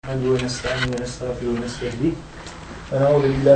ونستعين ونستغفر ونستهديه ونعوذ بالله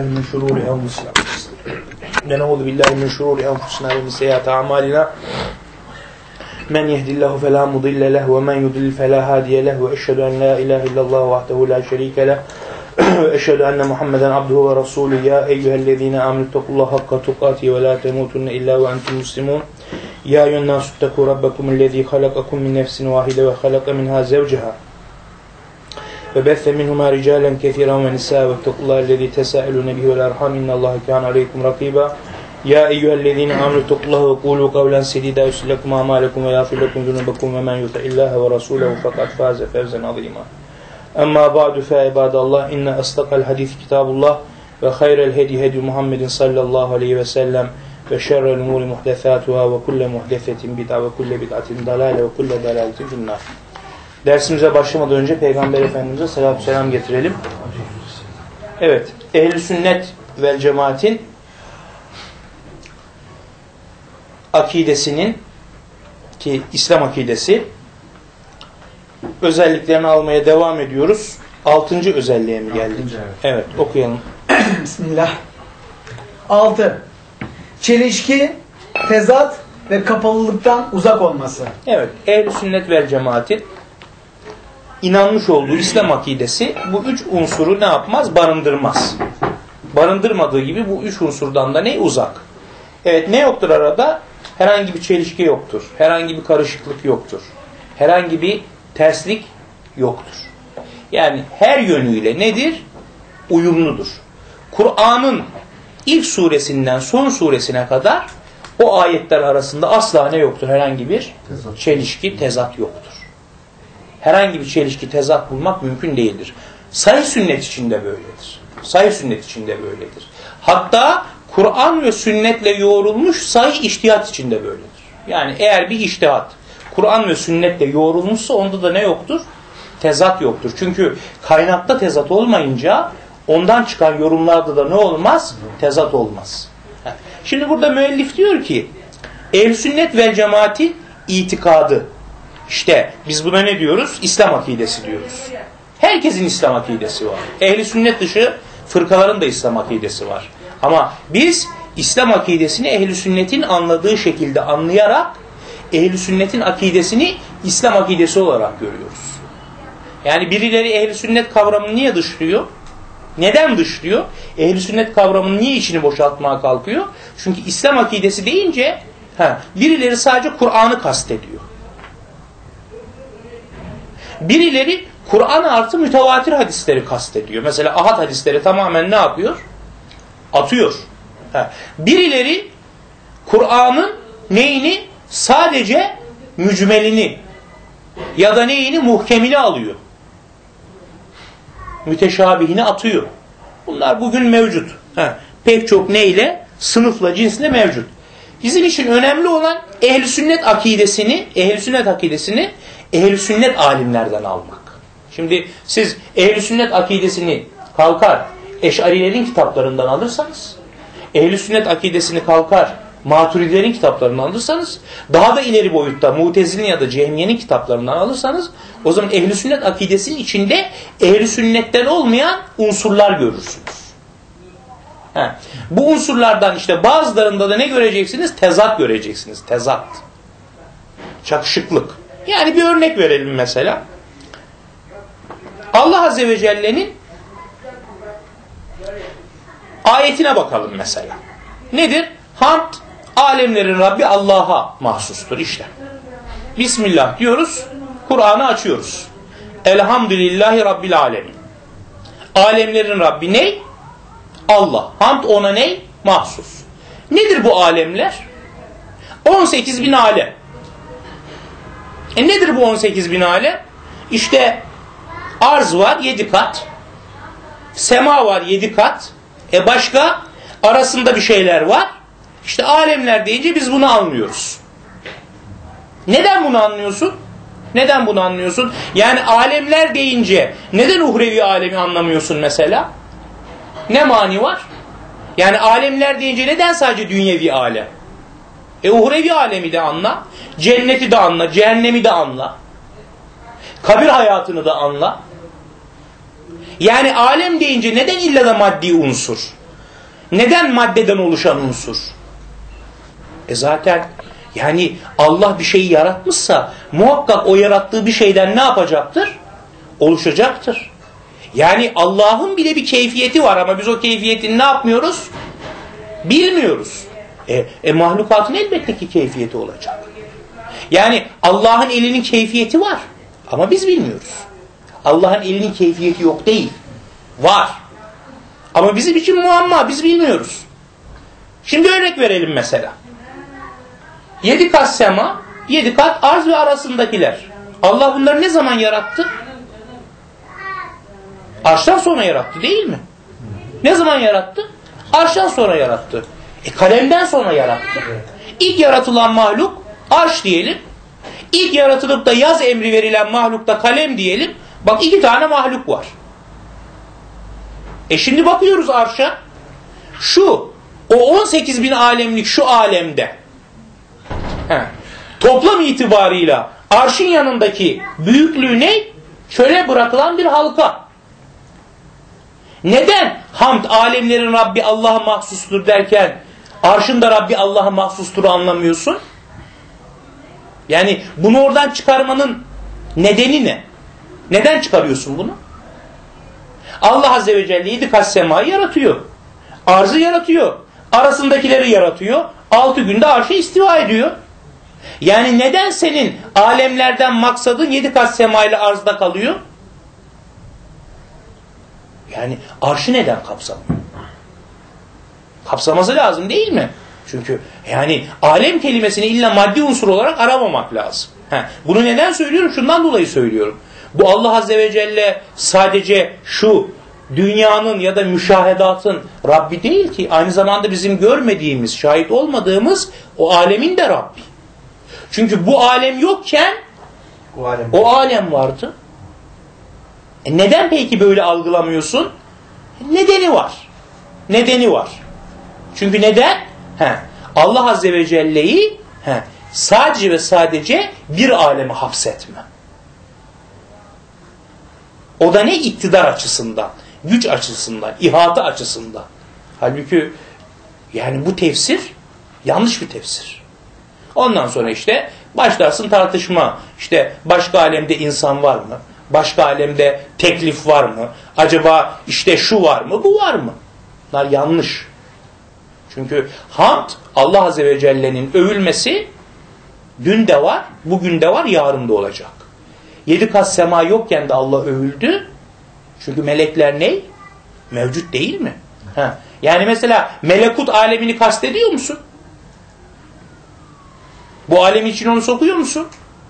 من شرور أنفسنا ومن سيئات أعمالنا من يهد الله فلا مضل له ومن يضلل فلا هادي له وأشهد أن لا إله إلا الله وحده لا شريك له وأشهد أن محمدا عبده ورسوله يا أيها الذين آمنوا اتقوا الله حق تقاته ولا تموتن إلا وأنتم مسلمون يا أيها الناس اتقوا ربكم الذي خلقكم من نفس واحدة وخلق منها زوجها وبث منهما رجالا كثيرا ونساء واتقوا الله الذي تساءلون به والأرحام إن الله كان عليكم رقيبا يا أيها الذين آمنوا اتقوا الله وقولوا قولا سديدا يصلح لكم أعمالكم ويغفر لكم ذنوبكم ومن يطع الله ورسوله فقد فاز فوزا عظيما أما بعد فعباد الله إن أصدق الحديث كتاب الله وخير الهدي هدي محمد صلى الله عليه وسلم وشر الأمور محدثاتها وكل محدثة بدعة وكل بدعة ضلالة وكل ضلالة في النار. Dersimize başlamadan önce Peygamber Efendimiz'e salatü selam getirelim. Evet, Ehl-i Sünnet vel Cemaat'in akidesinin ki İslam akidesi özelliklerini almaya devam ediyoruz. 6. özelliğe mi geldik? Evet, okuyalım. Bismillah. 6. Çelişki, tezat ve kapalılıktan uzak olması. Evet, Ehl-i Sünnet vel Cemaat'in inanmış olduğu İslam akidesi bu 3 unsuru ne yapmaz? Barındırmaz. Barındırmadığı gibi bu 3 unsurdan da ne? Uzak. Evet, ne yoktur arada? Herhangi bir çelişki yoktur. Herhangi bir karışıklık yoktur. Herhangi bir terslik yoktur. Yani her yönüyle nedir? Uyumludur. Kur'an'ın ilk suresinden son suresine kadar o ayetler arasında asla ne yoktur? Herhangi bir çelişki, tezat yoktur. Herhangi bir çelişki, tezat bulmak mümkün değildir. Sahih sünnet içinde böyledir. Sahih sünnet içinde böyledir. Hatta Kur'an ve sünnetle yoğrulmuş sahih içtihat içinde böyledir. Yani eğer bir içtihat Kur'an ve sünnetle yoğrulmuşsa onda da ne yoktur? Tezat yoktur. Çünkü kaynakta tezat olmayınca ondan çıkan yorumlarda da ne olmaz? Tezat olmaz. Şimdi burada müellif diyor ki Ehl-i Sünnet vel Cemaat'in itikadı. İşte biz buna ne diyoruz? İslam akidesi diyoruz. Herkesin İslam akidesi var. Ehl-i Sünnet dışı fırkaların da İslam akidesi var. Ama biz İslam akidesini Ehl-i Sünnet'in anladığı şekilde anlayarak Ehl-i Sünnet'in akidesini İslam akidesi olarak görüyoruz. Yani birileri Ehl-i Sünnet kavramını niye dışlıyor? Neden dışlıyor? Ehl-i Sünnet kavramının niye içini boşaltmaya kalkıyor? Çünkü İslam akidesi deyince birileri sadece Kur'an'ı kastediyor. Birileri Kur'an artı mütevatir hadisleri kastediyor. Mesela ahad hadisleri tamamen ne yapıyor? Atıyor. Birileri Kur'an'ın neyini? Sadece mücmelini ya da neyini? Muhkemini alıyor. Müteşabihini atıyor. Bunlar bugün mevcut. Pek çok neyle? Sınıfla, cinsle mevcut. Bizim için önemli olan Ehl-i Sünnet akidesini, Ehl-i Sünnet alimlerden almak. Şimdi siz Ehl-i Sünnet akidesini kalkar Eş'arilerin kitaplarından alırsanız, Ehl-i Sünnet akidesini kalkar Maturidilerin kitaplarından alırsanız, daha da ileri boyutta Mutezile'nin ya da Cehmiye'nin kitaplarından alırsanız, o zaman Ehl-i Sünnet akidesinin içinde Ehl-i Sünnet'ten olmayan unsurlar görürsünüz. Bu unsurlardan işte bazılarında da ne göreceksiniz? Tezat göreceksiniz. Tezat. Çakışıklık. Yani bir örnek verelim mesela. Allah Azze ve Celle'nin ayetine bakalım mesela. Nedir? Hamd, alemlerin Rabbi Allah'a mahsustur işte. Bismillah diyoruz, Kur'an'ı açıyoruz. Elhamdülillahi Rabbil alemin. Alemlerin Rabbi ne? Allah. Hamd ona ne? Mahsus. Nedir bu alemler? 18.000 alem. Nedir bu 18.000 alem? İşte arz var 7 kat. Sema var 7 kat. Başka arasında bir şeyler var. İşte alemler deyince biz bunu anlıyoruz. Neden bunu anlıyorsun? Neden bunu anlıyorsun? Yani alemler deyince neden uhrevi alemi anlamıyorsun mesela? Ne mani var? Yani alemler deyince neden sadece dünyevi alem? Uhrevi alemi de anla, cenneti de anla, cehennemi de anla, kabir hayatını da anla. Yani alem deyince neden illa da maddi unsur? Neden maddeden oluşan unsur? Zaten yani Allah bir şeyi yaratmışsa muhakkak o yarattığı bir şeyden ne yapacaktır? Oluşacaktır. Yani Allah'ın bile bir keyfiyeti var ama biz o keyfiyetini ne yapmıyoruz? Bilmiyoruz. Mahlukatın elbette ki keyfiyeti olacak. Yani Allah'ın elinin keyfiyeti var ama biz bilmiyoruz. Allah'ın elinin keyfiyeti yok değil. Var. Ama bizim için muamma, biz bilmiyoruz. Şimdi örnek verelim mesela. 7 kat sema, 7 kat arz ve arasındakiler. Allah bunları ne zaman yarattı? Arştan sonra yarattı değil mi? Ne zaman yarattı? Arştan sonra yarattı. Kalemden sonra yarattı. İlk yaratılan mahluk arş diyelim. İlk yaratılıp da yaz emri verilen mahlukta kalem diyelim. Bak 2 tane mahluk var. Şimdi bakıyoruz arşa. O 18.000 alemlik şu alemde. Toplam itibarıyla arşın yanındaki büyüklüğü ne? Çöle bırakılan bir halka. Neden hamd alemlerin Rabbi Allah'a mahsustur derken arşın da Rabbi Allah'a mahsustur anlamıyorsun? Yani bunu oradan çıkarmanın nedeni ne? Neden çıkarıyorsun bunu? Allah Azze ve Celle 7 kat semayı yaratıyor. Arzı yaratıyor. Arasındakileri yaratıyor. 6 günde arşa istiva ediyor. Yani neden senin alemlerden maksadın 7 kat semayla arzda kalıyor? Yani arşı neden kapsamıyor? Kapsaması lazım değil mi? Çünkü yani alem kelimesini illa maddi unsur olarak aramamak lazım. Bunu neden söylüyorum? Şundan dolayı söylüyorum. Bu Allah Azze ve Celle sadece şu dünyanın ya da müşahedatın Rabbi değil ki. Aynı zamanda bizim görmediğimiz, şahit olmadığımız o alemin de Rabbi. Çünkü bu alem yokken o alem vardı. Neden peki böyle algılamıyorsun? Nedeni var. Nedeni var. Çünkü neden? Allah Azze ve Celle'yi sadece ve sadece bir aleme hapsetme. O da ne? İktidar açısından, güç açısından, ihata açısından. Halbuki yani bu tefsir yanlış bir tefsir. Ondan sonra işte başlarsın tartışma. İşte başka alemde insan var mı? Başka alemde teklif var mı? Acaba işte şu var mı? Bu var mı? Bunlar yanlış. Çünkü hamd Allah Azze ve Celle'nin övülmesi dün de var, bugün de var, yarın da olacak. 7 kat sema yokken de Allah övüldü. Çünkü melekler ne? Mevcut değil mi? Yani mesela melekut alemini kastediyor musun? Bu alem için onu sokuyor musun?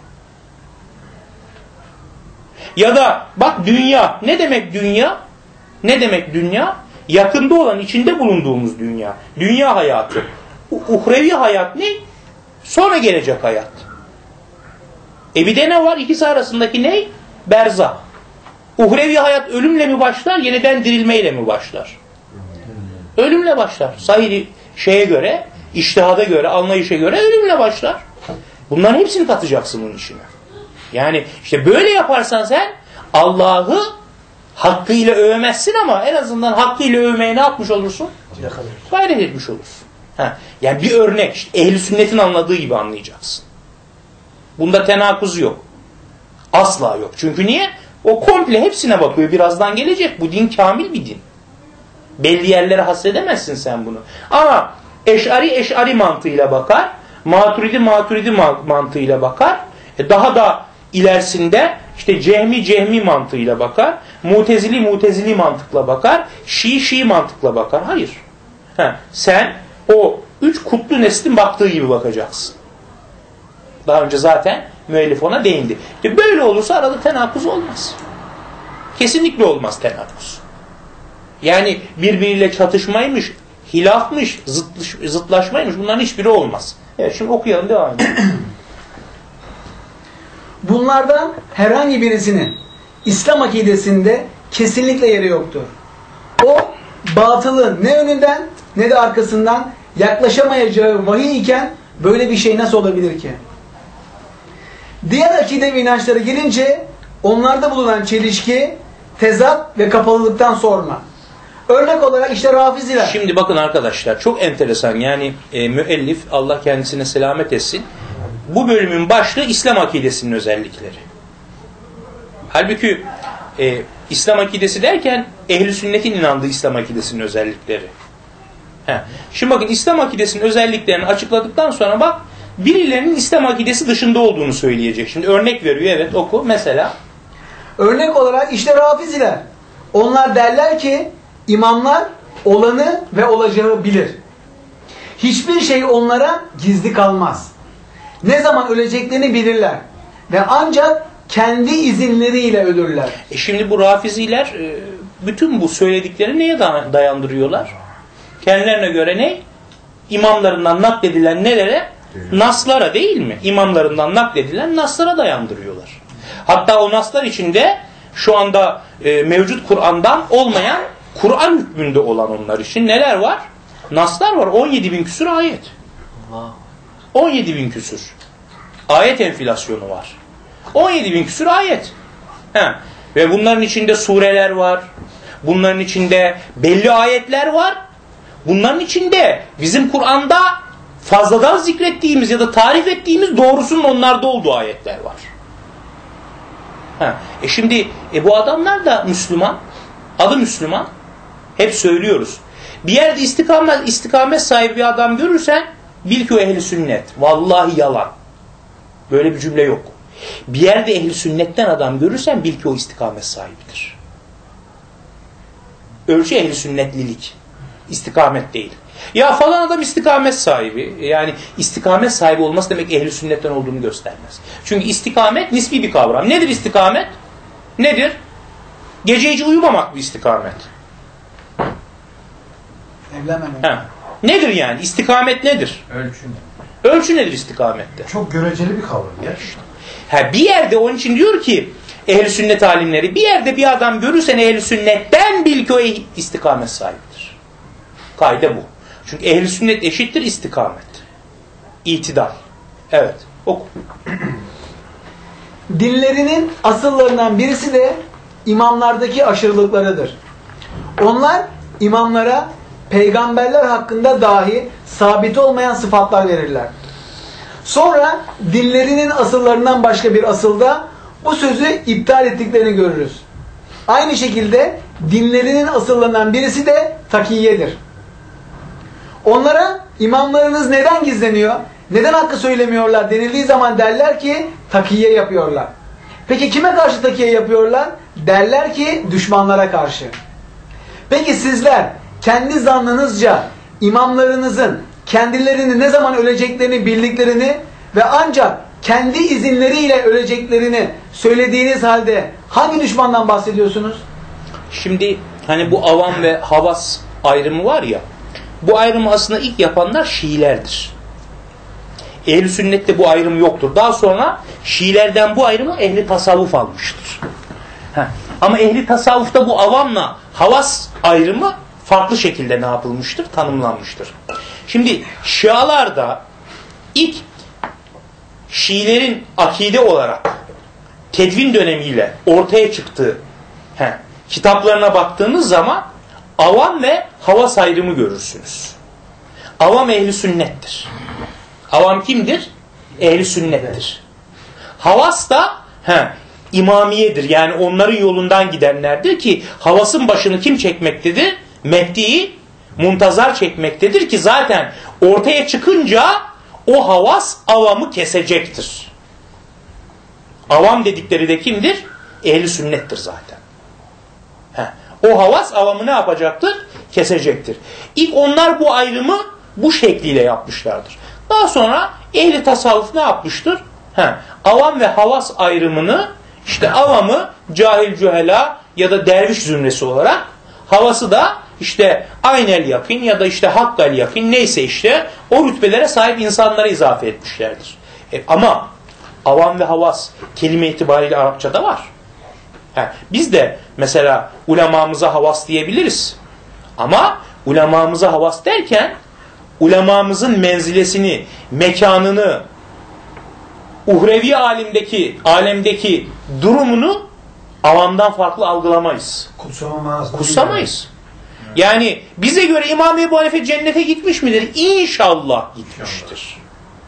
Ya da bak dünya. Ne demek dünya? Ne demek dünya? Yakında olan, içinde bulunduğumuz dünya. Dünya hayatı. Uhrevi hayat ne? Sonra gelecek hayat. Bir de ne var? İkisi arasındaki ne? Berzah. Uhrevi hayat ölümle mi başlar, yeniden dirilmeyle mi başlar? Ölümle başlar. Sahih şeye göre, içtihada göre, anlayışa göre ölümle başlar. Bunların hepsini katacaksın bunun içine. Yani işte böyle yaparsan sen Allah'ı hakkıyla övemezsin ama en azından hakkıyla övmeye ne yapmış olursun? Gayret etmiş olursun. Yani bir örnek, işte ehl-i sünnetin anladığı gibi anlayacaksın. Bunda tenakuz yok. Asla yok. Çünkü niye? O komple hepsine bakıyor. Birazdan gelecek. Bu din kamil bir din. Belli yerlere hasredemezsin sen bunu. Ama eş'ari mantığıyla bakar. Maturidi mantığıyla bakar. Daha da ilerisinde işte cehmi mantığıyla bakar. Mutezili mantıkla bakar. Şii mantıkla bakar. Hayır. Sen o 3 kutlu neslin baktığı gibi bakacaksın. Daha önce zaten müellif ona değindi. Böyle olursa arada tenakuz olmaz. Kesinlikle olmaz tenakuz. Yani birbiriyle çatışmaymış, hilafmış, zıtlaşmaymış, bunların hiçbiri olmaz. Evet, şimdi okuyalım, devam edelim. Bunlardan herhangi birisinin İslam akidesinde kesinlikle yeri yoktur. O batılın ne önünden ne de arkasından yaklaşamayacağı vahiy iken böyle bir şey nasıl olabilir ki? Diğer akide ve inançlara gelince onlarda bulunan çelişki tezat ve kapalılıktan sorma. Örnek olarak işte Rafiziler. Şimdi bakın arkadaşlar, çok enteresan. Yani müellif, Allah kendisine selamet etsin, bu bölümün başlığı İslam akidesinin özellikleri. Halbuki İslam akidesi derken ehl-i sünnetin inandığı İslam akidesinin özellikleri. Şimdi bakın, İslam akidesinin özelliklerini açıkladıktan sonra bak, birilerinin İslam akidesi dışında olduğunu söyleyecek. Şimdi örnek veriyor, evet, oku mesela. Örnek olarak işte Rafiziler. Onlar derler ki imamlar olanı ve olacağı bilir. Hiçbir şey onlara gizli kalmaz. Ne zaman öleceklerini bilirler. Ve ancak kendi izinleriyle ölürler. Şimdi bu Rafiziler bütün bu söyledikleri neye dayandırıyorlar? Kendilerine göre ne? İmamlarından nakledilen nelere? Naslara, değil mi? İmamlarından nakledilen naslara dayandırıyorlar. Hatta o naslar içinde şu anda mevcut Kur'an'dan olmayan, Kur'an hükmünde olan onlar için neler var? Naslar var. 17.000 küsur ayet. 17.000 küsur. Ayet enflasyonu var. 17.000 küsur ayet. Ve bunların içinde sureler var. Bunların içinde belli ayetler var. Bunların içinde bizim Kur'an'da fazladan zikrettiğimiz ya da tarif ettiğimiz doğrusunun onlarda olduğu ayetler var. Şimdi bu adamlar da Müslüman. Adı Müslüman. Hep söylüyoruz. Bir yerde istikamet sahibi bir adam görürsen bil ki o ehli sünnet. Vallahi yalan. Böyle bir cümle yok. Bir yerde ehli sünnetten adam görürsen bil ki o istikamet sahibidir. Ölçü ehli sünnetlilik. İstikamet değil. Ya falan adam istikamet sahibi. Yani istikamet sahibi olması demek ehli sünnetten olduğunu göstermez. Çünkü istikamet nispi bir kavram. Nedir istikamet? Nedir? Gece hiç uyumamak bu istikamet. Evlenmemek. Nedir yani? İstikamet nedir? Ölçü ne? Ölçü nedir istikamette? Çok göreceli bir kavram ya. Bir yerde, onun için diyor ki ehl-i sünnet alimleri, bir yerde bir adam görürsen ehl-i sünnetten bil ki o istikamet sahibidir. Kaide bu. Çünkü ehl-i sünnet eşittir istikamet. İtidal. Evet. Oku. Dinlerinin asıllarından birisi de imamlardaki aşırılıklarıdır. Onlar imamlara peygamberler hakkında dahi sabit olmayan sıfatlar verirler. Sonra dinlerinin asıllarından başka bir asılda bu sözü iptal ettiklerini görürüz. Aynı şekilde dinlerinin asıllarından birisi de takiyedir. Onlara imamlarınız neden gizleniyor? Neden hakkı söylemiyorlar denildiği zaman derler ki takiye yapıyorlar. Peki kime karşı takiye yapıyorlar? Derler ki düşmanlara karşı. Peki sizler kendi zannınızca imamlarınızın kendilerini ne zaman öleceklerini bildiklerini ve ancak kendi izinleriyle öleceklerini söylediğiniz halde hangi düşmandan bahsediyorsunuz? Şimdi hani bu avam ve havas ayrımı var ya, bu ayrımı aslında ilk yapanlar Şiilerdir. Ehl-i sünnette bu ayrım yoktur. Daha sonra Şiilerden bu ayrımı ehli tasavvuf almıştır. Ama ehli tasavvufta bu avamla havas ayrımı farklı şekilde ne yapılmıştır? Tanımlanmıştır. Şimdi Şialarda ilk Şiilerin akide olarak tedvin dönemiyle ortaya çıktığı kitaplarına baktığınız zaman avam ve havas ayrımı görürsünüz. Avam ehli sünnettir. Avam kimdir? Ehli sünnettir. Havas da imamiyedir. Yani onların yolundan gidenlerdir ki havasın başını kim çekmektedir? Mehdi'yi muntazar çekmektedir ki zaten ortaya çıkınca o havas avamı kesecektir. Avam dedikleri de kimdir? Ehli sünnettir zaten. O havas avamı ne yapacaktır? Kesecektir. İlk onlar bu ayrımı bu şekliyle yapmışlardır. Daha sonra ehli tasavvuf ne yapmıştır? Avam ve havas ayrımını, işte avamı cahil cühela ya da derviş zümresi olarak, havası da işte aynel yakın ya da işte hakkal yakın, neyse işte o rütbelere sahip insanlara izafe etmişlerdir. Ama avam ve havas kelime itibariyle Arapçada var. Biz de mesela ulemamıza havas diyebiliriz. Ama ulemamıza havas derken ulemamızın menzilesini, mekanını, uhrevi alemdeki durumunu avamdan farklı algılamayız. Kutsamayız. Yani bize göre İmam Ebu Hanife cennete gitmiş midir? İnşallah gitmiştir.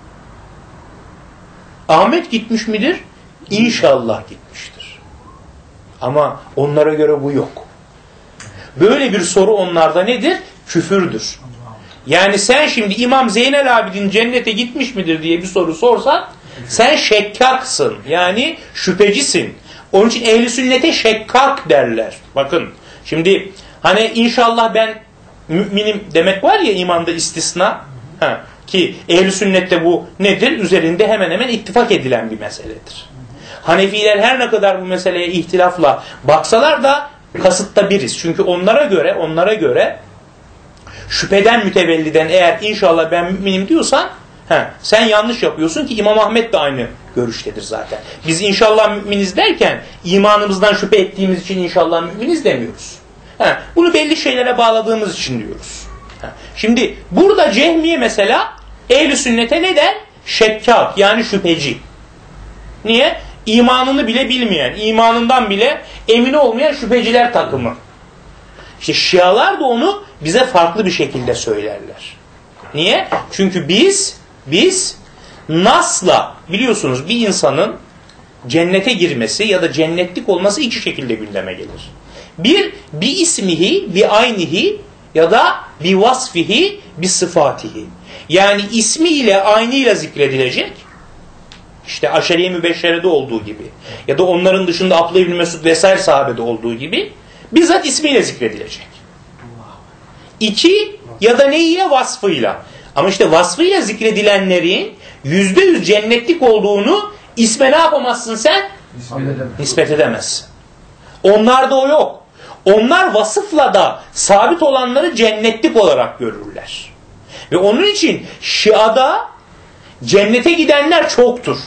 Ahmet gitmiş midir? İnşallah gitmiştir. Ama onlara göre bu yok. Böyle bir soru onlarda nedir? Küfürdür. Yani sen şimdi İmam Zeynel Abidin cennete gitmiş midir diye bir soru sorsan sen şekkaksın. Yani şüphecisin. Onun için ehli sünnete şekkak derler. Bakın şimdi hani inşallah ben müminim demek var ya imanda istisna. Ki ehli sünnette bu nedir? Üzerinde hemen hemen ittifak edilen bir meseledir. Hanefiler her ne kadar bu meseleye ihtilafla baksalar da kasıtta biriz. Çünkü onlara göre şüpheden mütevelliden eğer inşallah ben müminim diyorsan sen yanlış yapıyorsun ki İmam Ahmet de aynı görüştedir zaten. Biz inşallah müminiz derken imanımızdan şüphe ettiğimiz için inşallah müminiz demiyoruz. Bunu belli şeylere bağladığımız için diyoruz. Şimdi burada Cehmiye mesela ehl-i sünnete ne der? Şekkak yani şüpheci. Niye? İmanını bile bilmeyen, imanından bile emin olmayan şüpheciler takımı. İşte Şialar da onu bize farklı bir şekilde söylerler. Niye? Çünkü biz nasla biliyorsunuz bir insanın cennete girmesi ya da cennetlik olması iki şekilde gündeme gelir. Bir ismihi, bi aynihi ya da bi vasfihi, bi sıfatihi. Yani ismiyle, aynıyla zikredilecek. İşte Aşere-i Mübeşşere'de olduğu gibi ya da onların dışında Abdullah İbni Mesud vesaire sahabede olduğu gibi bizzat ismiyle zikredilecek. İki ya da neyle? Vasfıyla. Ama işte vasfıyla zikredilenlerin %100 cennetlik olduğunu isme ne yapamazsın sen? Nispet edemezsin. Onlarda o yok. Onlar vasıfla da sabit olanları cennetlik olarak görürler. Ve onun için Şia'da cennete gidenler çoktur.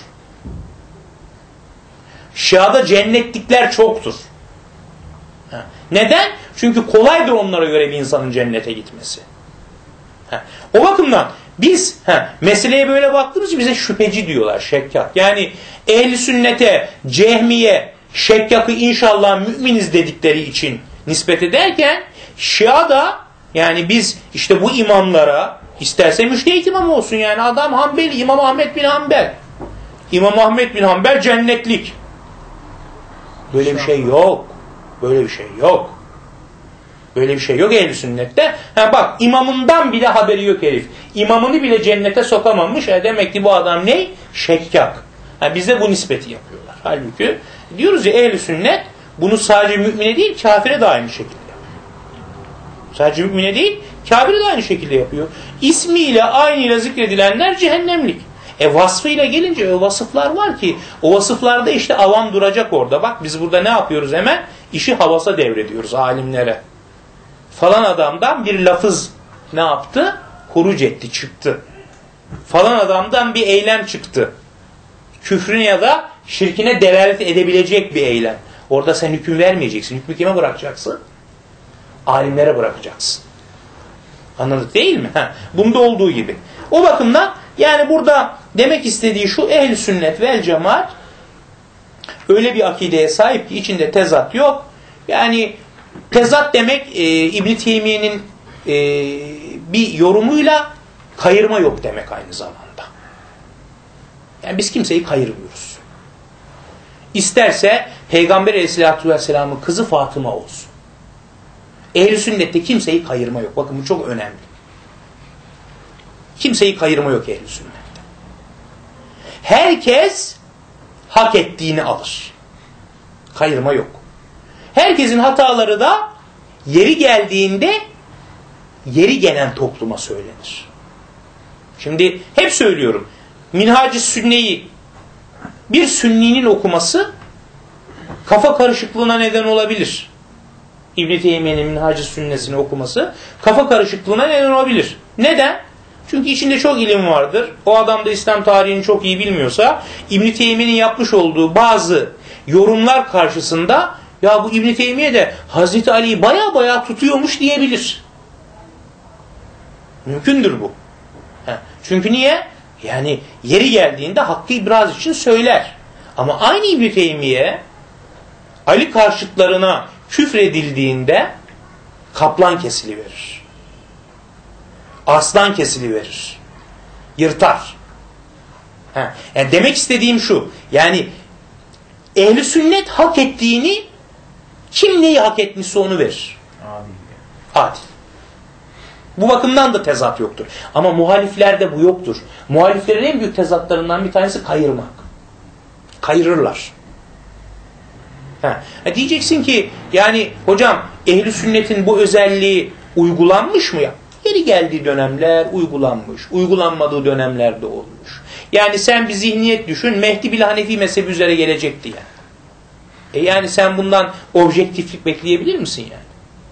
Şia'da cennetlikler çoktur. Neden? Çünkü kolaydır onlara göre bir insanın cennete gitmesi. O bakımdan biz meseleye böyle baktığımız için bize şüpheci diyorlar, şekkak. Yani ehl-i sünnete, Cehmiye, şekkakı inşallah müminiz dedikleri için nispet ederken Şia'da yani biz işte bu imamlara isterse müştehit imam olsun yani adam Hanbeli, İmam Ahmet bin Hanbel. İmam Ahmet bin Hanbel cennetlik. Böyle bir şey yok. Böyle bir şey yok. Böyle bir şey yok ehl-i sünnette. Bak imamından bile haberi yok herif. İmamını bile cennete sokamamış. Demek ki bu adam ne? Şekkak. Bize bu nispeti yapıyorlar. Halbuki diyoruz ya ehl-i sünnet bunu sadece mümine değil kafire de aynı şekilde yapıyor. Sadece mümine değil kafire de aynı şekilde yapıyor. İsmiyle aynıyla zikredilenler cehennemlik. Vasfıyla gelince o vasıflar var ki o vasıflarda işte avam duracak orada. Bak biz burada ne yapıyoruz hemen? İşi havasa devrediyoruz alimlere. Falan adamdan bir lafız ne yaptı? Huruc etti, çıktı. Falan adamdan bir eylem çıktı. Küfrüne ya da şirkine delalet edebilecek bir eylem. Orada sen hüküm vermeyeceksin. Hükmü kime bırakacaksın? Alimlere bırakacaksın. Anladık değil mi? Bunda olduğu gibi. O bakımdan yani burada demek istediği şu ehl-i sünnet vel cemaat öyle bir akideye sahip ki içinde tezat yok. Yani tezat demek İbn-i Teymiye'nin bir yorumuyla kayırma yok demek aynı zamanda. Yani biz kimseyi kayırmıyoruz. İsterse Peygamber Aleyhisselatü Vesselam'ın kızı Fatıma olsun. Ehl-i sünnette kimseyi kayırma yok. Bakın bu çok önemli. Kimseyi kayırma yok ehl-i sünnette. Herkes hak ettiğini alır. Kayırma yok. Herkesin hataları da yeri geldiğinde yeri gelen topluma söylenir. Şimdi hep söylüyorum. Minhac-ı Sünne'yi bir sünninin okuması kafa karışıklığına neden olabilir. İbn-i Teymiye'nin Minhac-ı Sünnesini okuması kafa karışıklığına neden olabilir. Neden? Çünkü içinde çok ilim vardır. O adam da İslam tarihini çok iyi bilmiyorsa İbn-i Teymiye'nin yapmış olduğu bazı yorumlar karşısında ya bu İbn-i Teymiye de Hazreti Ali'yi baya tutuyormuş diyebilir. Mümkündür bu. Çünkü niye? Yani yeri geldiğinde hakkı ibraz için söyler. Ama aynı İbn-i Teymiye Ali karşıtlarına küfredildiğinde kaplan kesiliverir. Aslan kesiliverir. Yırtar. Yani demek istediğim şu. Yani ehli sünnet hak ettiğini, kim neyi hak etmişse onu verir. Adil. Bu bakımdan da tezat yoktur. Ama muhaliflerde bu yoktur. Muhaliflerin en büyük tezatlarından bir tanesi kayırmak. Kayırırlar. Diyeceksin ki yani hocam ehli sünnetin bu özelliği uygulanmış mı ya? Yeri geldiği dönemler uygulanmış. Uygulanmadığı dönemlerde olmuş. Yani sen bir zihniyet düşün. Mehdi bile Hanefi mezhebi üzere gelecekti yani. Yani sen bundan objektiflik bekleyebilir misin yani?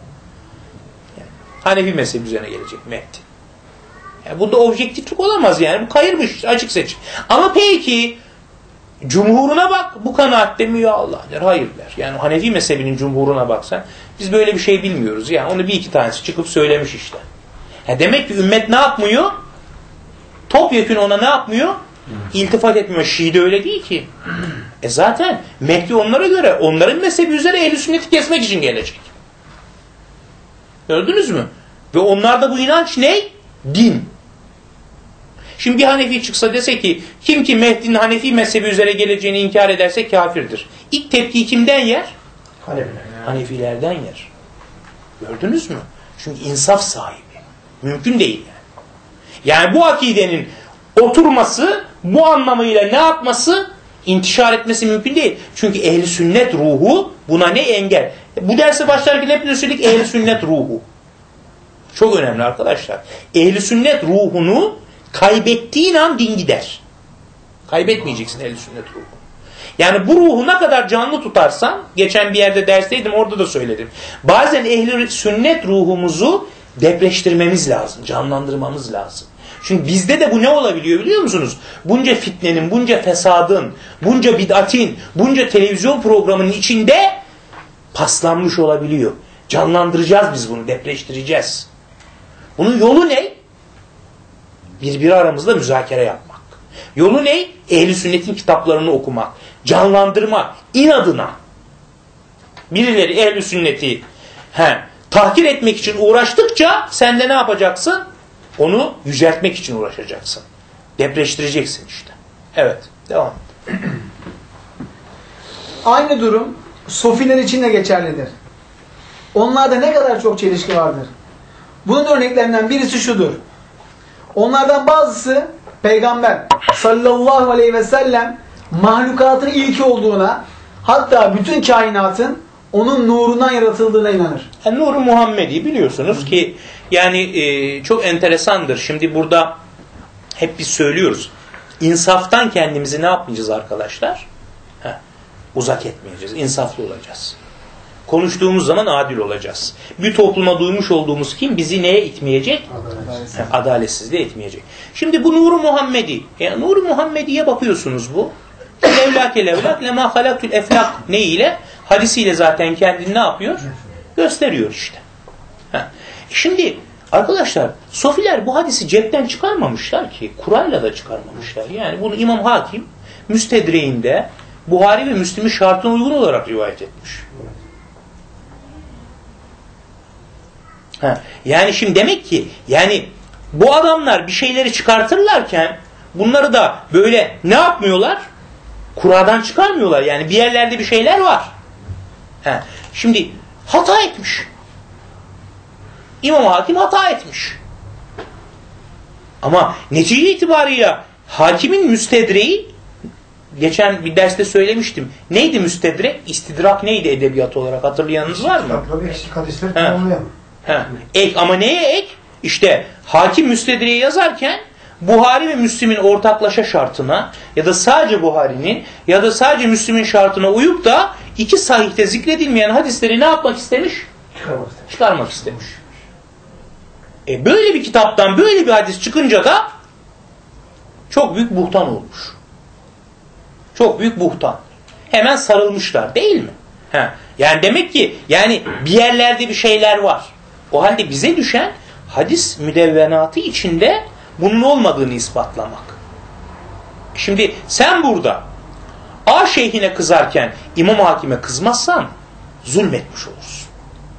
Hanefi mezhebi üzerine gelecek Mehdi. Yani bunda objektiflik olamaz yani. Bu kayırmış, açık seçik. Ama peki cumhuruna bak, bu kanaatte mi ya Allah der. Hayır der. Yani Hanefi mezhebinin cumhuruna baksan biz böyle bir şey bilmiyoruz. Yani onu bir iki tanesi çıkıp söylemiş işte. Demek ki ümmet ne yapmıyor? Topyekün ona ne yapmıyor? İltifat etmiyor. Şii'de öyle değil ki. Zaten Mehdi onlara göre, onların mezhebi üzere ehl-i sünneti kesmek için gelecek. Gördünüz mü? Ve onlarda bu inanç ne? Din. Şimdi bir Hanefi çıksa dese ki kim ki Mehdi'nin Hanefi mezhebi üzere geleceğini inkar ederse kafirdir. İlk tepkiyi kimden yer? Hanefilerden yer. Gördünüz mü? Çünkü insaf sahibi. Mümkün değil yani. Yani bu akidenin oturması, bu anlamıyla ne yapması? İntişar etmesi mümkün değil. Çünkü ehl-i sünnet ruhu buna ne engel? Bu derse başlarken hep söyledik ehl-i sünnet ruhu. Çok önemli arkadaşlar. Ehl-i sünnet ruhunu kaybettiğin an din gider. Kaybetmeyeceksin ehl-i sünnet ruhunu. Yani bu ruhu ne kadar canlı tutarsan, geçen bir yerde dersteydim orada da söyledim. Bazen ehl-i sünnet ruhumuzu depreştirmemiz lazım, canlandırmamız lazım. Çünkü bizde de bu ne olabiliyor biliyor musunuz? Bunca fitnenin, bunca fesadın, bunca bid'atin, bunca televizyon programının içinde paslanmış olabiliyor. Canlandıracağız biz bunu, depreştireceğiz. Bunun yolu ne? Birbiri aramızda müzakere yapmak. Yolu ne? Ehl-i sünnetin kitaplarını okumak, canlandırmak, inadına. Birileri ehl-i sünneti tahkir etmek için uğraştıkça sen de ne yapacaksın? Onu yüceltmek için uğraşacaksın. Depreştireceksin işte. Evet, devam. Aynı durum Sofiler için de geçerlidir. Onlarda ne kadar çok çelişki vardır. Bunun örneklerinden birisi şudur. Onlardan bazısı Peygamber sallallahu aleyhi ve sellem mahlukatın ilki olduğuna, hatta bütün kainatın onun nurundan yaratıldığına inanır. Nur-u Muhammedi biliyorsunuz ki yani çok enteresandır. Şimdi burada hep biz söylüyoruz. İnsaftan kendimizi ne yapmayacağız arkadaşlar? Uzak etmeyeceğiz. İnsaflı olacağız. Konuştuğumuz zaman adil olacağız. Bir topluma duymuş olduğumuz kim bizi neye itmeyecek? Adaletsizliğe itmeyecek. Şimdi bu Nur-u Muhammedi. Yani Nur-u Muhammedi'ye bakıyorsunuz bu. Levlâke levlâk lemâ halaktul eflak neyiyle? Hadisiyle zaten kendini ne yapıyor? Gösteriyor işte. Şimdi arkadaşlar Sofiler bu hadisi cepten çıkarmamışlar ki. Kur'an'la da çıkarmamışlar. Yani bunu İmam Hakim Müstedreğinde Buhari ve Müslim'in şartına uygun olarak rivayet etmiş. Yani şimdi demek ki yani bu adamlar bir şeyleri çıkartırlarken bunları da böyle ne yapmıyorlar? Kur'an'dan çıkarmıyorlar. Yani bir yerlerde bir şeyler var. Şimdi hata etmiş. İmam Hakim hata etmiş. Ama netice itibarıyla hakimin müstedreği, geçen bir derste söylemiştim. Neydi müstedrek? İstidrak neydi edebiyat olarak? Hatırlayanınız var mı? Eksik hadisleri tamamlayan. Ek, ama neye ek? İşte hakim müstedreği yazarken Buhari ve Müslim'in ortaklaşa şartına ya da sadece Buhari'nin ya da sadece Müslim'in şartına uyup da iki sahihte zikredilmeyen hadisleri ne yapmak istemiş? Çıkarmak istemiş. Böyle bir kitaptan böyle bir hadis çıkınca da çok büyük buhtan olmuş. Çok büyük buhtan. Hemen sarılmışlar değil mi? Yani demek ki yani bir yerlerde bir şeyler var. O halde bize düşen hadis müdevvenatı içinde bunun olmadığını ispatlamak. Şimdi sen burada A şeyhine kızarken İmam Hakim'e kızmazsan zulmetmiş olursun.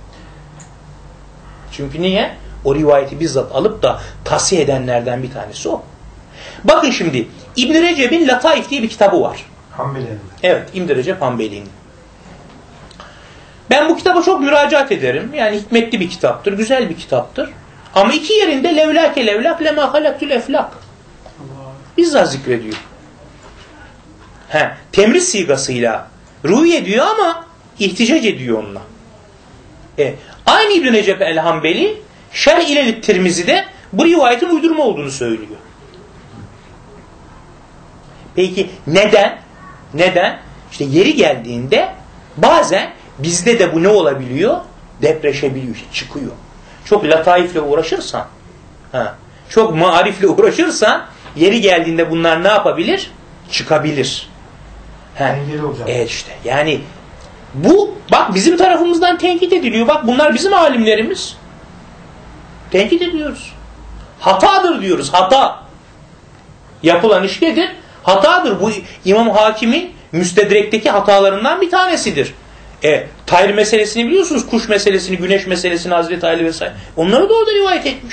Çünkü niye? O rivayeti bizzat alıp da tasih edenlerden bir tanesi o. Bakın şimdi İbn-i Recep'in Lataif diye bir kitabı var. Hanbeli'nin. Evet, İbn-i Recep Hanbeli'nin. Ben bu kitaba çok müracaat ederim. Yani hikmetli bir kitaptır, güzel bir kitaptır. Ama iki yerinde levlâke levlâk lemâ halaktul eflak. Bizzat zikrediyor. Temriz sigasıyla ruhi ediyor ama ihticac ediyor onunla. Aynı İbn-i Recep el-Hanbeli Şerh İlel Tirmizi'de bu rivayetin uydurma olduğunu söylüyor. Peki neden? Neden? İşte yeri geldiğinde bazen bizde de bu ne olabiliyor? Depreşebiliyor, çıkıyor. Çok lataifle uğraşırsan, çok marifle uğraşırsan yeri geldiğinde bunlar ne yapabilir? Çıkabilir. Engel olacak. Evet işte yani bu bak bizim tarafımızdan tenkit ediliyor. Bak bunlar bizim alimlerimiz. Tenkit ediyoruz. Hatadır diyoruz. Hata. Yapılan iş nedir? Hatadır. Bu İmam Hakim'in müstedrekteki hatalarından bir tanesidir. Tayr meselesini biliyorsunuz. Kuş meselesini, güneş meselesini Hazreti Ali vesaire. Onları da orada rivayet etmiş.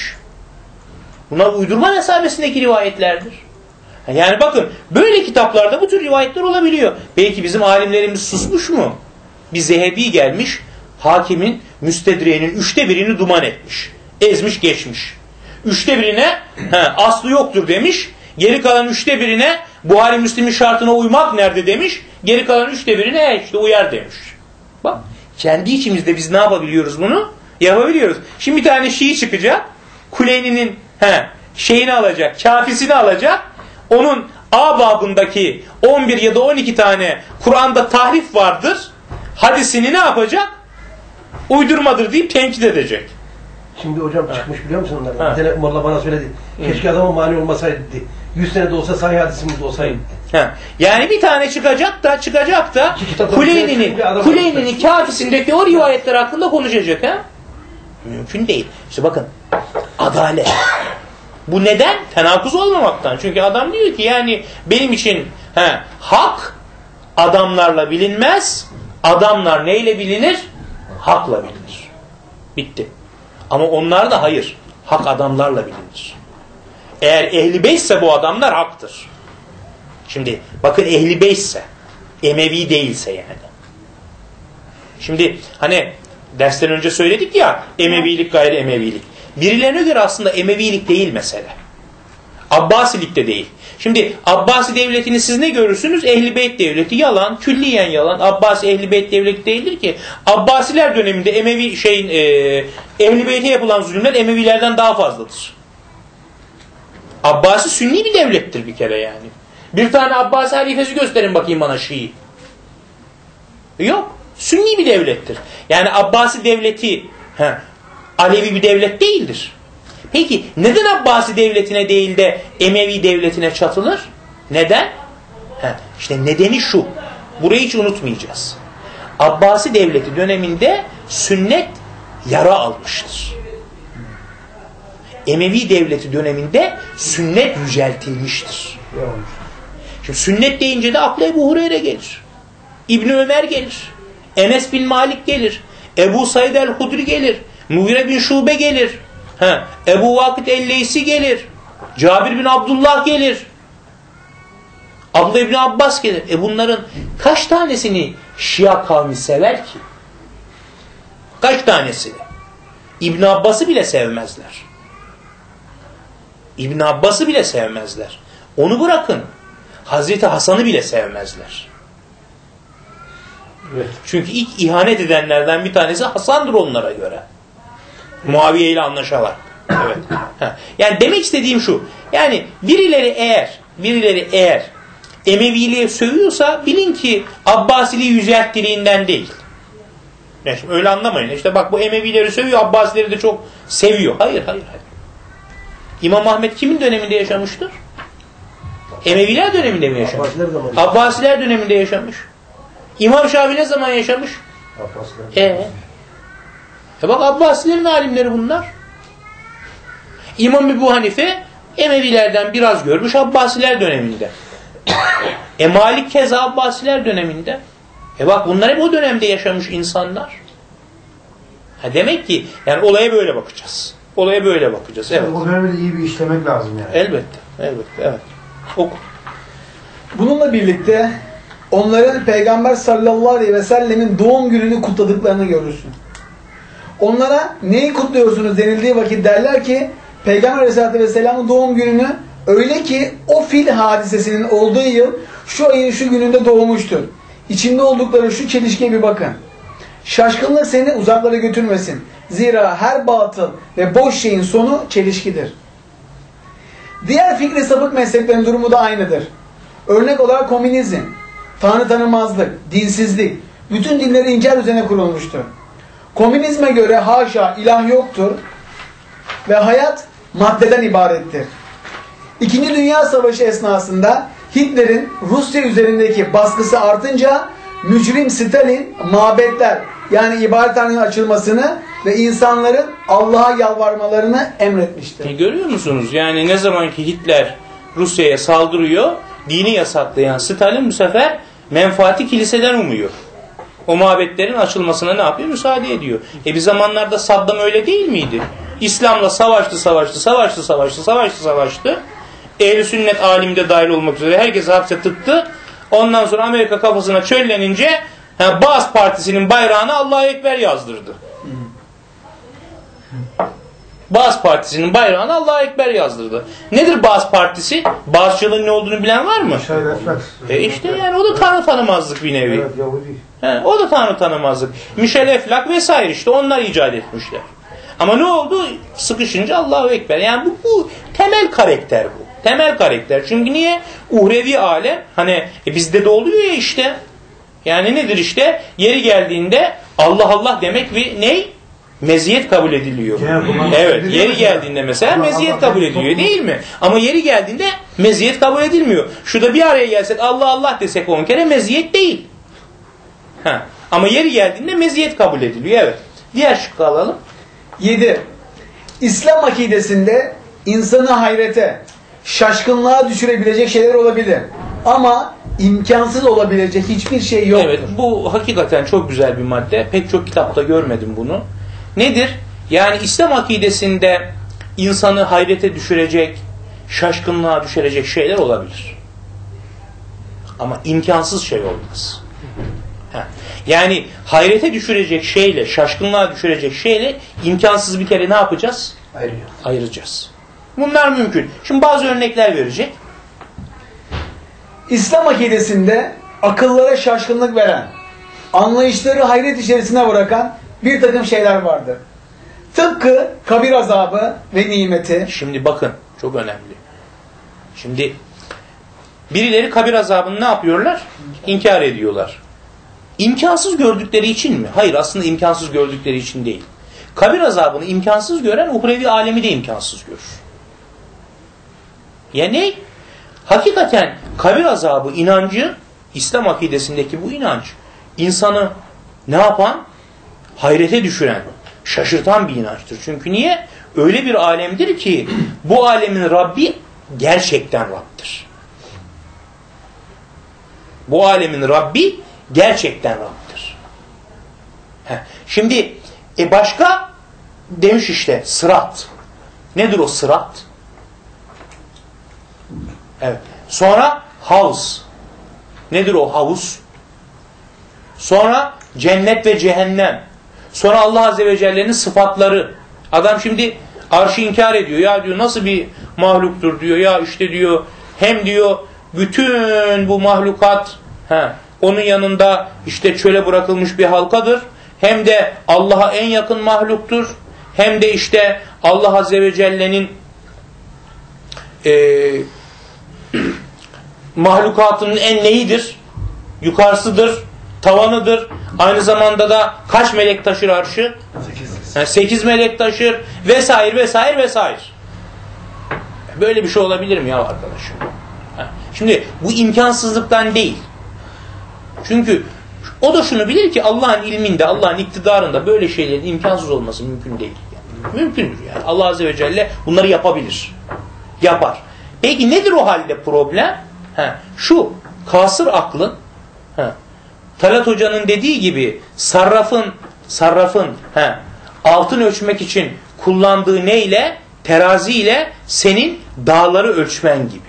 Bunlar uydurma mesabesindeki rivayetlerdir. Yani bakın böyle kitaplarda bu tür rivayetler olabiliyor. Belki bizim alimlerimiz susmuş mu? Bir Zehebi gelmiş, Hakim'in müstedreğinin 1/3'ünü duman etmiş. Ezmiş geçmiş. 1/3'ine aslı yoktur demiş. Geri kalan 1/3'ine Buhari Müslim'in şartına uymak nerede demiş. Geri kalan 1/3'ine işte uyar demiş. Bak kendi içimizde biz ne yapabiliyoruz bunu? Yapabiliyoruz. Şimdi bir tane Şii çıkacak. Kuleyni'nin şeyini alacak, kafisini alacak. Onun A babındaki 11 ya da 12 tane Kur'an'da tahrif vardır. Hadisini ne yapacak? Uydurmadır deyip tenkit edecek. Şimdi hocam çıkmış biliyor musun onlardan? Bir tane Molla bana söyledi. Keşke adama mani olmasaydı dedi. 100 sene de olsa sahih hadisimiz olsaydı. Yani bir tane çıkacak da Kuleyni'nin kafisindeki o rivayetler hakkında konuşacak. Mümkün değil. İşte bakın adalet. Bu neden? Tenakuz olmamaktan. Çünkü adam diyor ki yani benim için hak adamlarla bilinmez. Adamlar neyle bilinir? Hakla bilinir. Bitti. Ama onlar da hayır. Hak adamlarla bilinir. Eğer Ehl-i Beyt'se bu adamlar haktır. Şimdi bakın Ehl-i Beyt'se Emevi değilse yani. Şimdi hani dersten önce söyledik ya Emevilik gayri Emevilik. Birilerine göre aslında Emevilik değil mesele. Abbasilik de değil. Şimdi Abbasi devletini siz ne görürsünüz? Ehl-i Beyt devleti yalan, külliyen yalan. Abbasi Ehl-i Beyt devleti değildir ki. Abbasiler döneminde Ehl-i Beyt'e yapılan zulümler Emevilerden daha fazladır. Abbasi Sünni bir devlettir bir kere yani. Bir tane Abbasi halifesi gösterin bakayım bana Şii. Yok. Sünni bir devlettir. Yani Abbasi devleti Alevi bir devlet değildir. Peki neden Abbasi devletine değil de Emevi devletine çatılır? Neden? İşte nedeni şu. Burayı hiç unutmayacağız. Abbasi devleti döneminde sünnet yara almıştır. Emevi devleti döneminde sünnet yüceltilmiştir. Şimdi sünnet deyince de akla Ebu Hureyre gelir. İbni Ömer gelir. Enes bin Malik gelir. Ebu Said el-Hudri gelir. Mughire bin Şube gelir. Ebu Vakit el-Leysi gelir. Cabir bin Abdullah gelir. Abdullah İbni Abbas gelir. Bunların kaç tanesini Şia kavmi sever ki? Kaç tanesini? İbn Abbas'ı bile sevmezler. İbn Abbas'ı bile sevmezler. Onu bırakın. Hazreti Hasan'ı bile sevmezler. Evet. Çünkü ilk ihanet edenlerden bir tanesi Hasan'dır onlara göre. Muaviye ile anlaşarak. Evet. Yani demek istediğim şu. Yani birileri eğer Emeviliğe sövüyorsa bilin ki Abbasiliği yücelttiriğinden değil. Yani şimdi öyle anlamayın. İşte bak bu Emevileri sövüyor, Abbasileri de çok seviyor. Hayır. İmam Ahmet kimin döneminde yaşamıştır? Emeviler döneminde mi yaşamış? Abbasiler döneminde yaşamış. İmam Şafii ne zaman yaşamış? Bak Abbasilerin alimleri bunlar. İmam Ebu Hanife Emevilerden biraz görmüş Abbasiler döneminde. Malik keza Abbasiler döneminde. Bak bunlar hep o dönemde yaşamış insanlar. Demek ki yani olaya böyle bakacağız. Olaya böyle bakacağız. Evet. O dönemde iyi bir işlemek lazım yani. Elbette. Elbette. Evet. Oku. Bununla birlikte onların Peygamber sallallahu aleyhi ve sellemin doğum gününü kutladıklarını görürsün. Onlara neyi kutluyorsunuz denildiği vakit derler ki Peygamber aleyhissalatü vesselamın doğum gününü öyle ki o fil hadisesinin olduğu yıl şu ayın şu gününde doğmuştur. İçinde oldukları şu çelişkiye bir bakın. Şaşkınlık seni uzaklara götürmesin. Zira her batıl ve boş şeyin sonu çelişkidir. Diğer fikri sapık mezheplerin durumu da aynıdır. Örnek olarak komünizm, tanrı tanımazlık, dinsizlik, bütün dinleri inkar üzerine kurulmuştur. Komünizme göre haşa ilah yoktur ve hayat maddeden ibarettir. İkinci Dünya Savaşı esnasında Hitler'in Rusya üzerindeki baskısı artınca mücrim Stalin mabetler yani ibadethanenin açılmasını ve insanların Allah'a yalvarmalarını emretmiştir. Görüyor musunuz? Yani ne zamanki Hitler Rusya'ya saldırıyor, dini yasaklayan Stalin bu sefer menfaati kiliseden umuyor. O mabetlerin açılmasına ne yapıyor? Müsaade ediyor. Bir zamanlarda Saddam öyle değil miydi? İslam'la savaştı. Ehl-i sünnet alimi de dahil olmak üzere herkes hapse tıktı. Ondan sonra Amerika kafasına çöllenince Baas Partisi'nin bayrağına Allahu Ekber yazdırdı. Baas Partisi'nin bayrağına Allahu Ekber yazdırdı. Nedir Baas Partisi? Baasçılığın ne olduğunu bilen var mı? İşte yani o da tanrı tanımazlık bir nevi. Evet, Yahudi. O da tanrı tanımazlık. Michel Eflak vesaire işte onlar icat etmişler. Ama ne oldu? Sıkışınca Allahu Ekber. Yani bu temel karakter bu. Temel karakter. Çünkü niye? Uhrevi alem bizde de oluyor ya işte. Yani nedir işte? Yeri geldiğinde Allah Allah demek bir ney? Meziyet kabul ediliyor. Evet. Yeri geldiğinde mesela meziyet kabul ediliyor değil mi? Ama yeri geldiğinde meziyet kabul edilmiyor. Şurada bir araya gelsek Allah Allah desek 10 kere meziyet değil. Ama yeri geldiğinde meziyet kabul ediliyor. Evet. Diğer şıkkı alalım. 7. İslam akidesinde insanı hayrete, şaşkınlığa düşürebilecek şeyler olabilir. Ama imkansız olabilecek hiçbir şey yoktur. Evet, bu hakikaten çok güzel bir madde. Pek çok kitapta görmedim bunu. Nedir? Yani İslam akidesinde insanı hayrete düşürecek, şaşkınlığa düşürecek şeyler olabilir. Ama imkansız şey olmaz. Yani hayrete düşürecek şeyle, şaşkınlığa düşürecek şeyle imkansız bir kere ne yapacağız? Ayıracağız. Bunlar mümkün. Şimdi bazı örnekler verecek. İslam akidesinde akıllara şaşkınlık veren, anlayışları hayret içerisine bırakan bir takım şeyler vardır. Tıpkı kabir azabı ve nimeti. Şimdi bakın, çok önemli. Şimdi birileri kabir azabını ne yapıyorlar? İnkar ediyorlar. İmkansız gördükleri için mi? Hayır, aslında imkansız gördükleri için değil. Kabir azabını imkansız gören uhrevi alemi de imkansız görür. Yani hakikaten kabir azabı inancı, İslam akidesindeki bu inanç insanı ne yapan? Hayrete düşüren, şaşırtan bir inançtır. Çünkü niye? Öyle bir alemdir ki bu alemin Rabbi gerçekten Rabb'dir. Bu alemin Rabbi gerçekten Rabb'dir. Şimdi başka demiş işte sırat. Nedir o sırat? Evet. Sonra havuz. Nedir o havuz? Sonra cennet ve cehennem. Sonra Allah Azze ve Celle'nin sıfatları. Adam şimdi arşı inkar ediyor. Ya diyor nasıl bir mahluktur diyor. Ya işte diyor hem diyor bütün bu mahlukat onun yanında işte çöle bırakılmış bir halkadır. Hem de Allah'a en yakın mahluktur. Hem de işte Allah Azze ve Celle'nin mahlukatının en neyidir? Yukarısıdır, tavanıdır. Aynı zamanda da kaç melek taşır arşı? 8 melek taşır vesaire vesaire vesaire. Böyle bir şey olabilir mi ya arkadaşım? Şimdi bu imkansızlıktan değil. Çünkü o da şunu bilir ki Allah'ın ilminde, Allah'ın iktidarında böyle şeylerin imkansız olması mümkün değil. Yani. Mümkündür yani. Allah Azze ve Celle bunları yapabilir. Yapar. Peki nedir o halde problem? Şu kasır aklın Talat Hoca'nın dediği gibi sarrafın altın ölçmek için kullandığı neyle? Teraziyle senin dağları ölçmen gibi.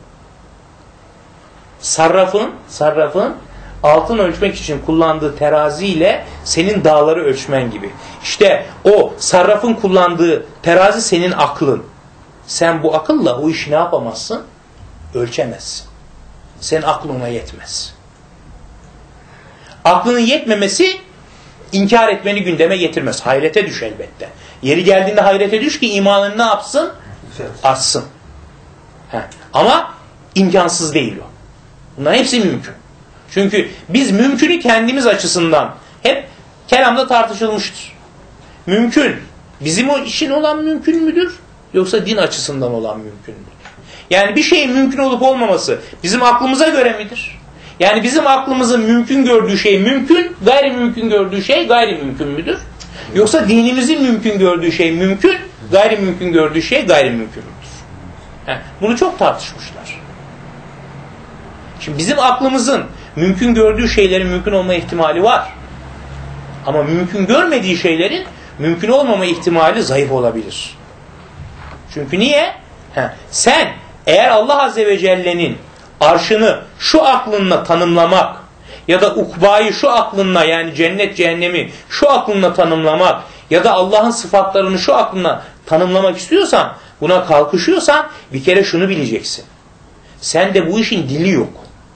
Sarrafın altın ölçmek için kullandığı teraziyle senin dağları ölçmen gibi. İşte o sarrafın kullandığı terazi senin aklın. Sen bu akılla o işi ne yapamazsın? Ölçemezsin. Senin aklına yetmez. Aklının yetmemesi inkar etmeni gündeme getirmez. Hayrete düş elbette. Yeri geldiğinde hayrete düş ki imanın ne yapsın? Artsın. Ama imkansız değil o. Bunların hepsi mümkün. Çünkü biz mümkünü kendimiz açısından hep kelamda tartışılmıştır. Mümkün bizim o işin olan mümkün müdür? Yoksa din açısından olan mümkün müdür? Yani bir şeyin mümkün olup olmaması bizim aklımıza göre midir? Yani bizim aklımızın mümkün gördüğü şey mümkün, gayrimümkün gördüğü şey gayrimümkün müdür? Yoksa dinimizin mümkün gördüğü şey mümkün, gayrimümkün gördüğü şey gayrimümkün müdür? Bunu çok tartışmışlar. Şimdi bizim aklımızın mümkün gördüğü şeylerin mümkün olma ihtimali var. Ama mümkün görmediği şeylerin mümkün olmama ihtimali zayıf olabilir. Çünkü niye? Sen eğer Allah Azze ve Celle'nin arşını şu aklınla tanımlamak ya da ukbayı şu aklınla, yani cennet cehennemi şu aklınla tanımlamak ya da Allah'ın sıfatlarını şu aklınla tanımlamak istiyorsan, buna kalkışıyorsan bir kere şunu bileceksin. Sende bu işin dili yok.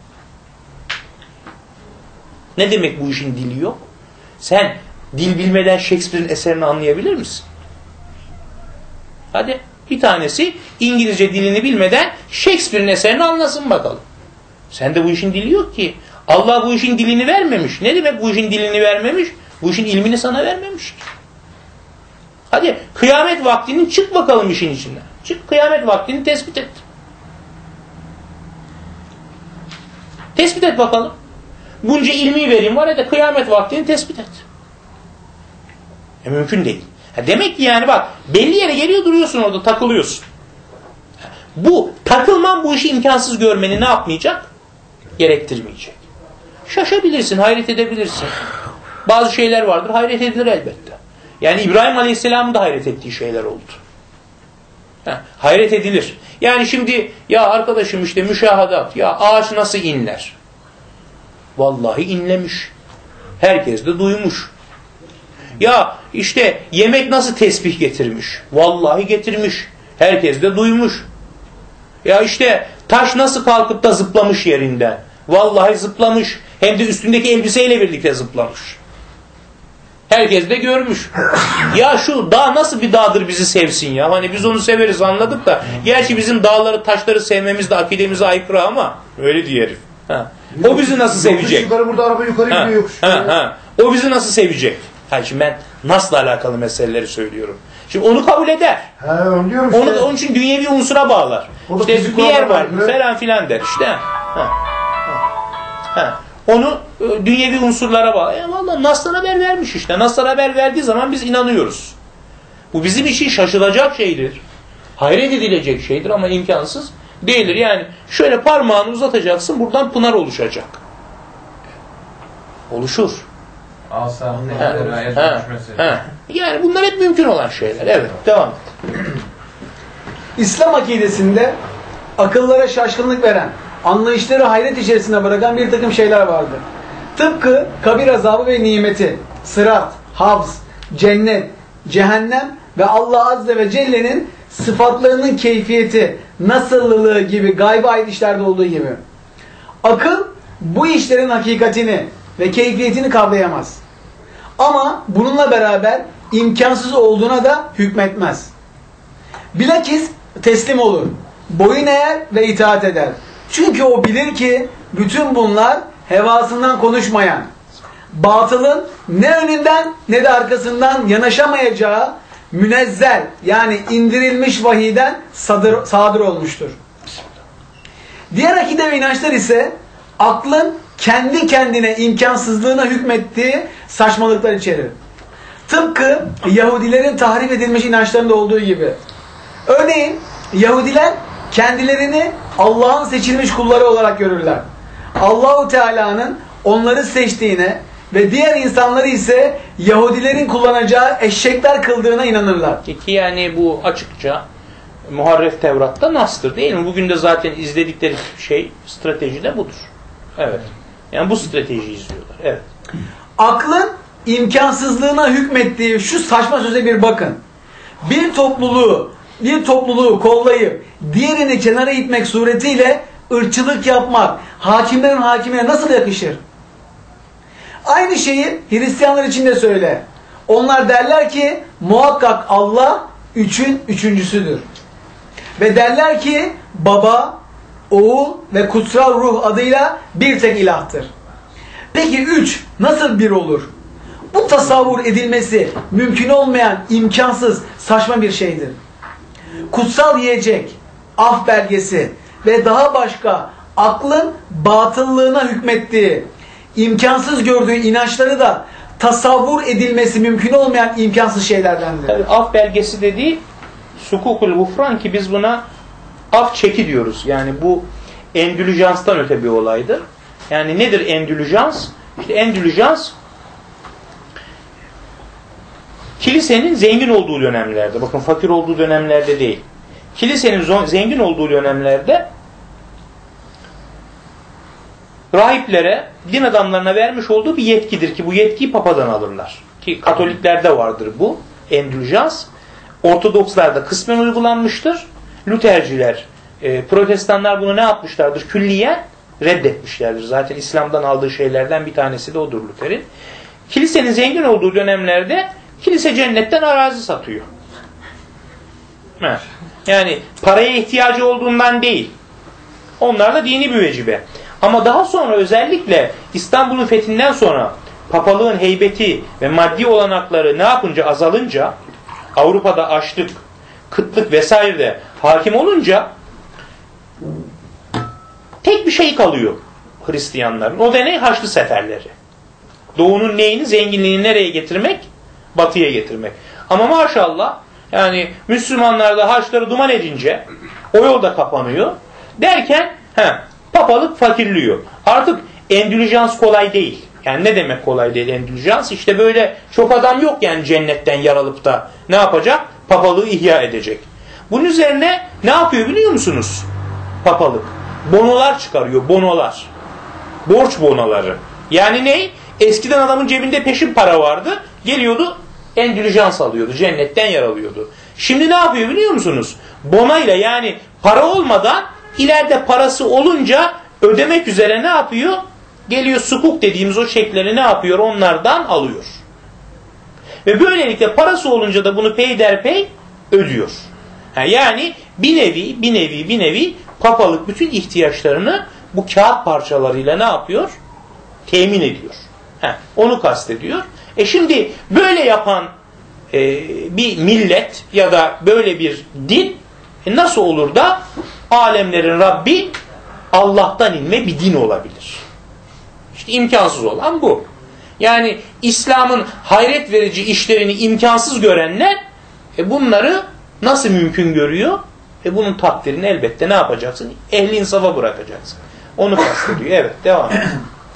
Ne demek bu işin dili yok? Sen dil bilmeden Shakespeare'in eserini anlayabilir misin? Hadi bir tanesi İngilizce dilini bilmeden Shakespeare'in eserini anlasın bakalım. Sende bu işin dili yok ki. Allah bu işin dilini vermemiş. Ne demek bu işin dilini vermemiş? Bu işin ilmini sana vermemiş ki. Hadi kıyamet vaktinin çık bakalım işin içinden. Çık kıyamet vaktini tespit et. Tespit et bakalım. Bunca ilmi verim var ya da kıyamet vaktini tespit et. Mümkün değil. Demek ki yani bak belli yere geliyor duruyorsun orada takılıyorsun. Bu takılman bu işi imkansız görmeni ne yapmayacak? Gerektirmeyecek. Şaşabilirsin, hayret edebilirsin. Bazı şeyler vardır, hayret edilir elbette. Yani İbrahim Aleyhisselam'ın da hayret ettiği şeyler oldu. Hayret edilir. Yani şimdi ya arkadaşım işte müşahadat, ya ağaç nasıl inler? Vallahi inlemiş. Herkes de duymuş. Ya işte yemek nasıl tesbih getirmiş? Vallahi getirmiş. Herkes de duymuş. Ya işte taş nasıl kalkıp da zıplamış yerinden? Vallahi zıplamış. Hem de üstündeki elbiseyle birlikte zıplamış. Herkes de görmüş. Ya şu dağ nasıl bir dağdır bizi sevsin ya? Hani biz onu severiz anladık da. Gerçi bizim dağları taşları sevmemiz de akidemize aykırı ama öyle diyor herif. O bizi nasıl sevecek? Yukarı burada araba yukarı gidiyor. O bizi nasıl sevecek? Şimdi ben nasıl alakalı meseleleri söylüyorum. Şimdi onu kabul eder. Onun için dünyevi unsura bağlar. İşte bir yer var falan filan der işte. Onu dünyevi unsurlara bağlar. Vallahi Nas'tan haber vermiş işte. Nas'tan haber verdiği zaman biz inanıyoruz. Bu bizim için şaşılacak şeydir. Hayret edilecek şeydir ama imkansız değildir. Yani şöyle parmağını uzatacaksın, buradan pınar oluşacak. Oluşur. Yani bunlar hep mümkün olan şeyler. Evet, devam et. İslam akidesinde akıllara şaşkınlık veren, anlayışları hayret içerisine bırakan bir takım şeyler vardır. Tıpkı kabir azabı ve nimeti, sırat, havz, cennet, cehennem ve Allah Azze ve Celle'nin sıfatlarının keyfiyeti, nasıllılığı gibi gayba ait işlerde olduğu gibi. Akıl bu işlerin hakikatini ve keyfiyetini kavrayamaz. Ama bununla beraber imkansız olduğuna da hükmetmez. Bilakis teslim olur, boyun eğer ve itaat eder. Çünkü o bilir ki bütün bunlar hevasından konuşmayan, batılın ne önünden ne de arkasından yanaşamayacağı münezzel, yani indirilmiş vahiyden sadır olmuştur. Diğer akide ve inançlar ise aklın kendi kendine imkansızlığına hükmettiği saçmalıklar içerir. Tıpkı Yahudilerin tahrif edilmiş inançlarında olduğu gibi. Örneğin Yahudiler kendilerini Allah'ın seçilmiş kulları olarak görürler. Allahu Teala'nın onları seçtiğine ve diğer insanları ise Yahudilerin kullanacağı eşekler kıldığına inanırlar. Ki yani bu açıkça Muharref Tevrat'ta nastır değil mi? Bugün de zaten izledikleri strateji de budur. Evet. Yani bu stratejiyi izliyorlar. Evet. Aklın imkansızlığına hükmettiği şu saçma söze bir bakın. Bir topluluğu kollayıp diğerini kenara itmek suretiyle ırkçılık yapmak hakimlerin hakimine nasıl yakışır? Aynı şeyi Hristiyanlar için de söyle. Onlar derler ki muhakkak Allah üçün üçüncüsüdür. Ve derler ki Baba, Oğul ve Kutsal Ruh adıyla bir tek ilahtır. Peki üç nasıl bir olur? Bu tasavvur edilmesi mümkün olmayan, imkansız, saçma bir şeydir. Kutsal yiyecek, af belgesi ve daha başka aklın batıllığına hükmettiği, imkansız gördüğü inançları da tasavvur edilmesi mümkün olmayan imkansız şeylerdendir. Tabii, af belgesi dediği sukukul gufran ki biz buna af çeki diyoruz. Yani bu endülüjanstan öte bir olaydır. Yani nedir endülüjans? İşte endülüjans kilisenin zengin olduğu dönemlerde, bakın fakir olduğu dönemlerde değil. Kilisenin zengin olduğu dönemlerde rahiplere, din adamlarına vermiş olduğu bir yetkidir ki bu yetkiyi papadan alırlar. Ki Katoliklerde vardır bu endülüjans. Ortodokslarda kısmen uygulanmıştır. Lutherciler, Protestanlar bunu ne yapmışlardır? Külliyen reddetmişlerdir. Zaten İslam'dan aldığı şeylerden bir tanesi de odur Luther'in. Kilisenin zengin olduğu dönemlerde kilise cennetten arazi satıyor. Yani paraya ihtiyacı olduğundan değil. Onlar da dini bir vecibe. Ama daha sonra özellikle İstanbul'un fethinden sonra papalığın heybeti ve maddi olanakları ne yapınca azalınca Avrupa'da açlık, kıtlık vesaire de hakim olunca tek bir şey kalıyor Hristiyanların. O da ne? Haçlı seferleri. Doğunun neyini, zenginliğini nereye getirmek? Batıya getirmek. Ama maşallah yani Müslümanlar da haçları duman edince o yol da kapanıyor. Derken papalık fakirliyor. Artık endülüjans kolay değil. Yani ne demek kolay değil endülüjans? İşte böyle çok adam yok yani cennetten yaralıp da ne yapacak? Papalığı ihya edecek. Bunun üzerine ne yapıyor biliyor musunuz? Papalık. Bonolar çıkarıyor. Bonolar. Borç bonoları. Yani ne? Eskiden adamın cebinde peşin para vardı. Geliyordu endülüjans alıyordu. Cennetten yer alıyordu. Şimdi ne yapıyor biliyor musunuz? Bonayla yani para olmadan ileride parası olunca ödemek üzere ne yapıyor? Geliyor sukuk dediğimiz o çekleri ne yapıyor? Onlardan alıyor. Ve böylelikle parası olunca da bunu peyderpey ödüyor. Yani bir nevi papalık bütün ihtiyaçlarını bu kağıt parçalarıyla ne yapıyor? Temin ediyor. Onu kastediyor. Şimdi böyle yapan bir millet ya da böyle bir din nasıl olur da alemlerin Rabbi Allah'tan inme bir din olabilir? İşte imkansız olan bu. Yani İslam'ın hayret verici işlerini imkansız görenler bunları nasıl mümkün görüyor? Bunun takdirini elbette ne yapacaksın? Ehli insafa bırakacaksın. Onu kastediyor. Evet, devam et.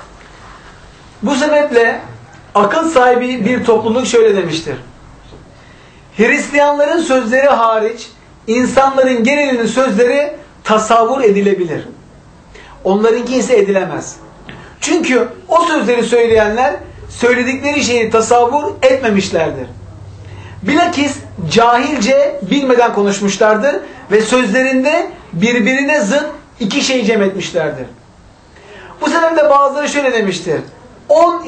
Bu sebeple akıl sahibi bir topluluk şöyle demiştir. Hristiyanların sözleri hariç insanların genelinin sözleri tasavvur edilebilir. Onlarınki ise edilemez. Çünkü o sözleri söyleyenler söyledikleri şeyi tasavvur etmemişlerdir. Bilakis cahilce bilmeden konuşmuşlardır ve sözlerinde birbirine zıt iki şey cem etmişlerdir. Bu sebeple bazıları şöyle demiştir. 10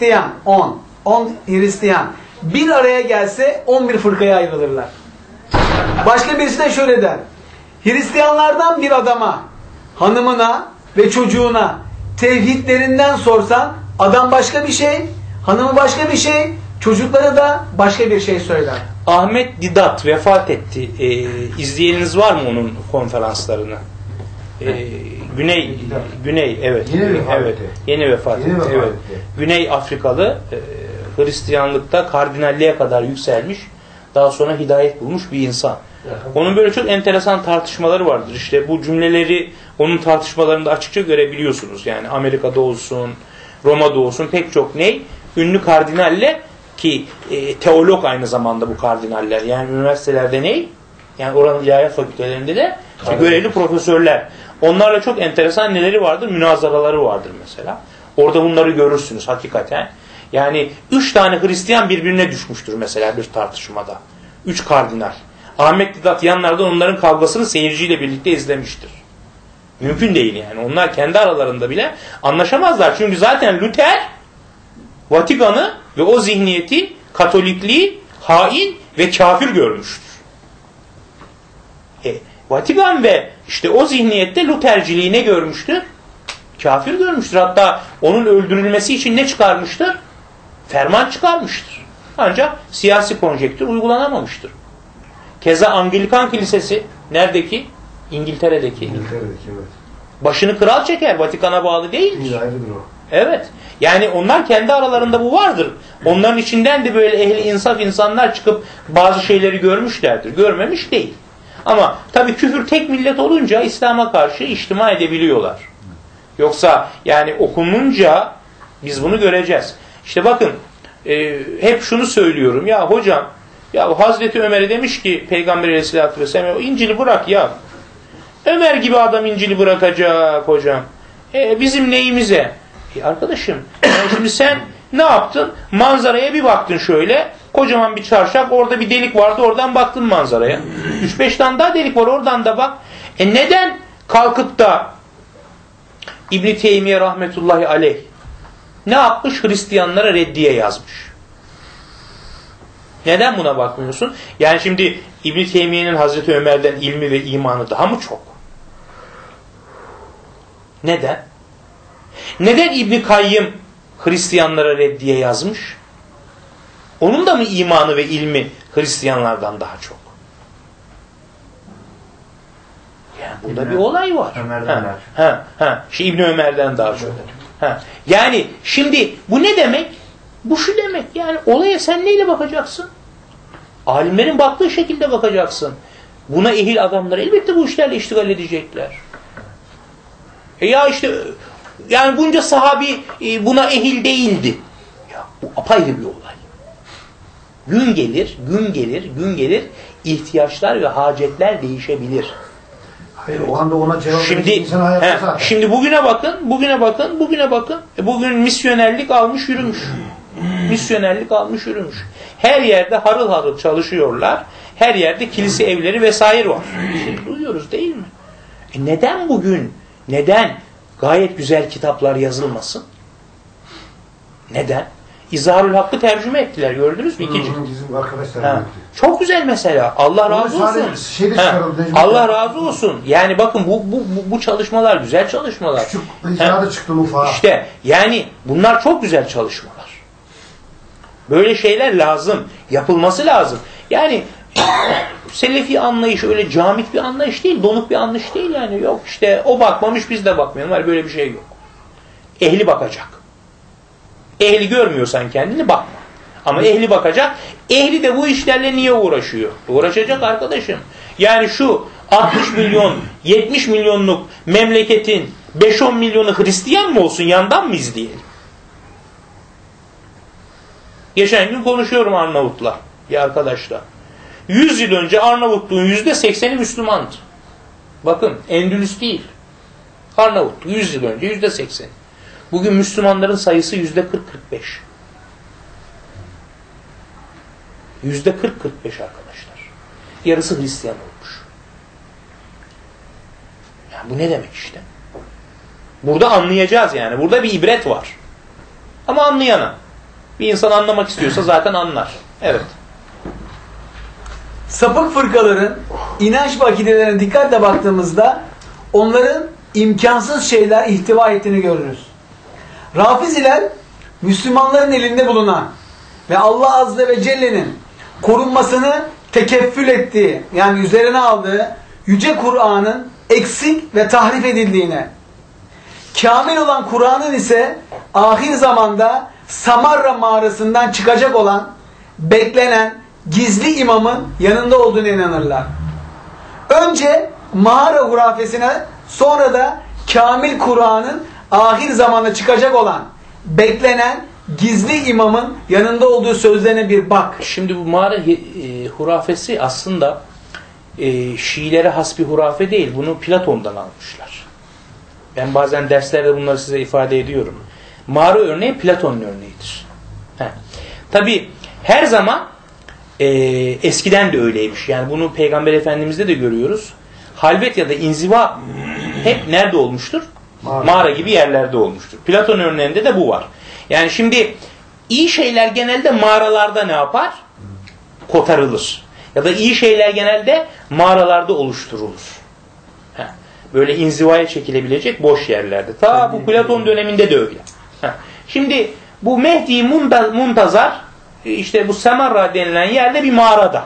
Hristiyan bir araya gelse 11 fırkaya ayrılırlar. Başka birisi de şöyle der. Hristiyanlardan bir adama, hanımına ve çocuğuna tevhidlerinden sorsan adam başka bir şey, hanımı başka bir şey, çocukları da başka bir şey söyler. Ahmet Didat vefat etti. İzleyeniniz var mı onun konferanslarını? Güney evet. Yeni vefat etti. Evet. Güney Afrikalı Hristiyanlıkta kardinalliğe kadar yükselmiş. Daha sonra hidayet bulmuş bir insan. Onun böyle çok enteresan tartışmaları vardır. İşte bu cümleleri onun tartışmalarında açıkça görebiliyorsunuz. Yani Amerika'da olsun, Roma'da olsun pek çok ünlü kardinalle ki teolog aynı zamanda bu kardinaller. Yani üniversitelerde yani oranın ilahiyat fakültelerinde de işte görevli profesörler. Onlarla çok enteresan neleri vardır? Münazaraları vardır mesela. Orada bunları görürsünüz hakikaten. Yani 3 tane Hristiyan birbirine düşmüştür mesela bir tartışmada. 3 kardinal. Ahmet Didat yanlardan onların kavgasını seyirciyle birlikte izlemiştir. Mümkün değil yani. Onlar kendi aralarında bile anlaşamazlar. Çünkü zaten Luther Vatikan'ı ve o zihniyeti, Katolikliği hain ve kafir görmüştür. Vatikan ve işte o zihniyette Lutherciliği ne görmüştür? Kafir görmüştür. Hatta onun öldürülmesi için ne çıkarmıştır? Ferman çıkarmıştır. Ancak siyasi konjektür uygulanamamıştır. Keza Anglikan Kilisesi neredeki? İngiltere'deki. Evet. Başını kral çeker. Vatikan'a bağlı değildir. Ayrıdır o. Evet. Yani onlar kendi aralarında bu vardır. Onların içinden de böyle ehli insaf insanlar çıkıp bazı şeyleri görmüşlerdir. Görmemiş değil. Ama tabii küfür tek millet olunca İslam'a karşı içtima edebiliyorlar. Yoksa yani okununca biz bunu göreceğiz. İşte bakın hep şunu söylüyorum. Ya hocam ya Hazreti Ömer'e demiş ki Peygamber Aleyhisselatü Vesselam İncil'i bırak ya. Ömer gibi adam İncil'i bırakacak hocam. Bizim neyimize? Arkadaşım yani şimdi sen ne yaptın? Manzaraya bir baktın şöyle. Kocaman bir çarşaf. Orada bir delik vardı. Oradan baktın manzaraya. 3-5 tane daha delik var. Oradan da bak. Neden kalkıp da İbn-i Teymiye rahmetullahi aleyh ne yapmış? Hristiyanlara reddiye yazmış. Neden buna bakmıyorsun? Yani şimdi İbn-i Teymiye'nin Hazreti Ömer'den ilmi ve imanı daha mı çok? Neden? Neden İbn-i Kayyım Hristiyanlara reddiye yazmış? Onun da mı imanı ve ilmi Hristiyanlardan daha çok? Yani burada bir olay var. Ömer'den İbn Ömer'den daha çok. Yani şimdi bu ne demek? Bu şu demek. Yani olaya sen neyle bakacaksın? Alimlerin baktığı şekilde bakacaksın. Buna ehil adamlar elbette bu işlerle iştigal edecekler. Ya işte yani bunca sahabi buna ehil değildi. Ya bu apayrı bir olay. Gün gelir, ihtiyaçlar ve hacetler değişebilir. Hayır, o anda ona cevap şimdi bugüne bakın. Bugün misyonerlik almış yürümüş. Her yerde harıl harıl çalışıyorlar. Her yerde kilise evleri vesaire var. Duyuyoruz değil mi? Neden bugün? Neden gayet güzel kitaplar yazılmasın? Neden? İzharül Hakk'ı tercüme ettiler. Gördünüz mü? Bizim arkadaşlar. Çok güzel mesela. Allah razı olsun. Allah razı olsun. Yani bakın bu çalışmalar güzel çalışmalar. Küçük icradı çıktı ufağa. İşte yani bunlar çok güzel çalışmalar. Böyle şeyler lazım. Yapılması lazım. Yani Selefi anlayış öyle camit bir anlayış değil, donuk bir anlayış değil yani. Yok işte o bakmamış biz de bakmayalım. Var böyle bir şey yok. Ehli bakacak. Ehli görmüyorsan kendini bakma. Ama ehli bakacak. Ehli de bu işlerle niye uğraşıyor? Uğraşacak arkadaşım. Yani şu 60 milyon, 70 milyonluk memleketin 5-10 milyonu Hristiyan mı olsun? Yandan mı izleyelim? Geçen gün konuşuyorum Arnavut'la bir arkadaşla. 100 yıl önce Arnavutluğun %80'i Müslümandı. Bakın Endülüs değil. Arnavutluk 100 yıl önce %80. Bugün Müslümanların sayısı %40-45. %40-45 arkadaşlar. Yarısı Hristiyan olmuş. Yani bu ne demek işte? Burada anlayacağız yani. Burada bir ibret var. Ama anlayana. Bir insan anlamak istiyorsa zaten anlar. Evet. Sapık fırkaların inanç ve akidelerine dikkatle baktığımızda onların imkansız şeyler ihtiva ettiğini görürüz. Rafiziler Müslümanların elinde bulunan ve Allah Azze ve Celle'nin korunmasını tekeffül ettiği, yani üzerine aldığı Yüce Kur'an'ın eksik ve tahrif edildiğine, kamil olan Kur'an'ın ise ahir zamanda Samarra mağarasından çıkacak olan beklenen gizli imamın yanında olduğuna inanırlar. Önce mağara hurafesine, sonra da kamil Kur'an'ın ahir zamanda çıkacak olan beklenen gizli imamın yanında olduğu sözlerine bir bak. Şimdi bu mağara hurafesi aslında Şiilere has bir hurafe değil. Bunu Platon'dan almışlar. Ben bazen derslerde bunları size ifade ediyorum. Mağara örneği Platon'un örneğidir. Tabi her zaman eskiden de öyleymiş. Yani bunu Peygamber Efendimiz'de de görüyoruz. Halvet ya da inziva hep nerede olmuştur? Mağara gibi yerlerde olmuştur. Platon örneğinde de bu var. Yani şimdi iyi şeyler genelde mağaralarda ne yapar? Kotarılır. Ya da iyi şeyler genelde mağaralarda oluşturulur. Böyle inzivaya çekilebilecek boş yerlerde. Ta bu Platon döneminde de öyle. Şimdi bu Mehdi Muntazar işte bu Semarra denilen yerde bir mağarada.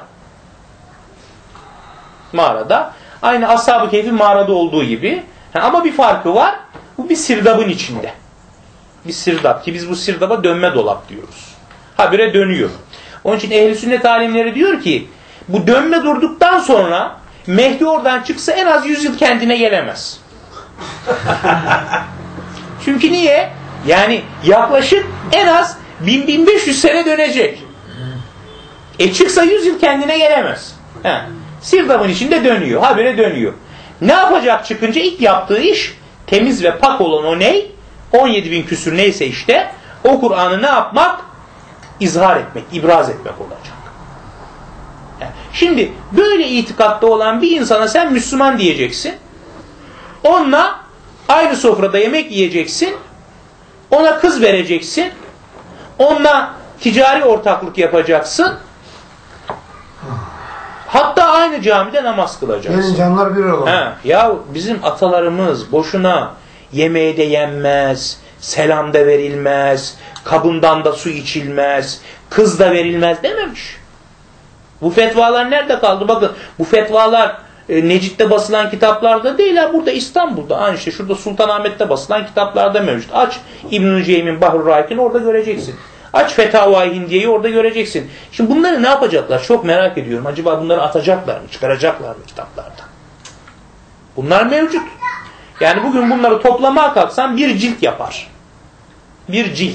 Mağarada. Aynı Ashab-ı Kehf'in mağarada olduğu gibi. Ama bir farkı var. Bu bir sirdabın içinde. Bir sirdap ki biz bu sirdaba dönme dolap diyoruz. Habire dönüyor. Onun için ehl-i sünnet alimleri diyor ki bu dönme durduktan sonra Mehdi oradan çıksa en az 100 yıl kendine gelemez. Çünkü niye? Yani yaklaşık en az 1000-1500 sene dönecek. Çıksa 100 yıl kendine gelemez. Sirdabın içinde dönüyor. Habire dönüyor. Ne yapacak çıkınca? İlk yaptığı iş temiz ve pak olan o ney? 17.000 küsür neyse işte o Kur'an'ı ne yapmak? İzhar etmek, ibraz etmek olacak. Şimdi böyle itikatta olan bir insana sen Müslüman diyeceksin. Onunla aynı sofrada yemek yiyeceksin. Ona kız vereceksin. Onunla ticari ortaklık yapacaksın. Hatta aynı camide namaz kılacaksın. Gelin canlar bir olan. Ya bizim atalarımız boşuna yemeğe de yenmez, selam da verilmez, kabından da su içilmez, kız da verilmez dememiş. Bu fetvalar nerede kaldı? Bakın bu fetvalar Necit'te basılan kitaplarda değil ha, burada İstanbul'da. İşte şurada Sultanahmet'te basılan kitaplarda mevcut. Aç İbn-i Ceym'in Bahr-ı Raik'ini orada göreceksin. Aç Fetavai Hindiye'yi orada göreceksin. Şimdi bunları ne yapacaklar? Çok merak ediyorum. Acaba bunları atacaklar mı? Çıkaracaklar mı kitaplardan? Bunlar mevcut. Yani bugün bunları toplamaya kalksan bir cilt yapar. Bir cilt.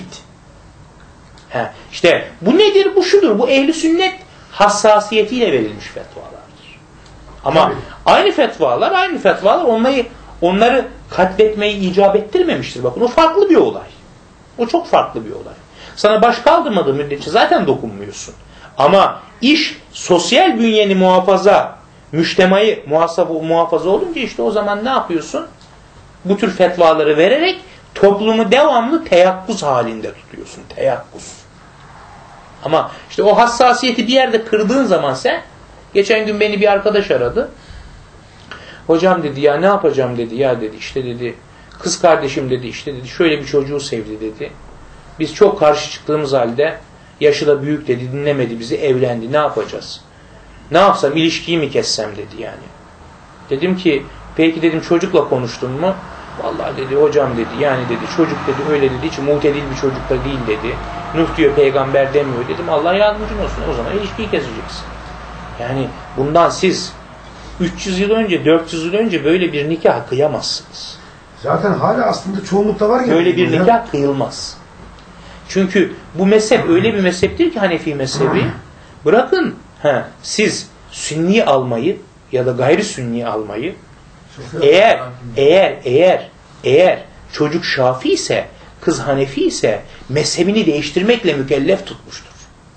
İşte bu nedir? Bu şudur. Bu ehli sünnet hassasiyetiyle verilmiş fetvalardır. Ama aynı fetvalar onları katletmeyi icap ettirmemiştir. Bakın o farklı bir olay. O çok farklı bir olay. Sana baş kaldırmadığı müddetçe zaten dokunmuyorsun. Ama iş sosyal bünyeni muhafaza, müştemayı muhafaza olunca işte o zaman ne yapıyorsun? Bu tür fetvaları vererek toplumu devamlı teyakkuz halinde tutuyorsun. Teyakkuz. Ama işte o hassasiyeti bir yerde kırdığın zaman sen, geçen gün beni bir arkadaş aradı. Hocam dedi ya ne yapacağım dedi. Ya dedi işte dedi kız kardeşim dedi işte dedi şöyle bir çocuğu sevdi dedi. Biz çok karşı çıktığımız halde yaşı da büyük dedi dinlemedi bizi evlendi ne yapacağız? Ne yapsam ilişkiyi mi kessem dedi yani. Dedim ki peki dedim çocukla konuştun mu? Vallahi dedi hocam dedi yani dedi çocuk dedi öyle dedi hiç mutedil bir çocuk da değil dedi. Nuh diyor peygamber demiyor dedim Allah yardımcın olsun o zaman ilişkiyi keseceksin. Yani bundan siz 300 yıl önce 400 yıl önce böyle bir nikah kıyamazsınız. Zaten hala aslında çoğunlukta var gibi. Böyle bir nikah kıyılmaz. Çünkü bu mezhep öyle bir mezheptir ki Hanefi mezhebi bırakın siz sünni almayı ya da gayri sünni almayı eğer çocuk Şafii ise kız Hanefi ise mezhebini değiştirmekle mükellef tutmuştur.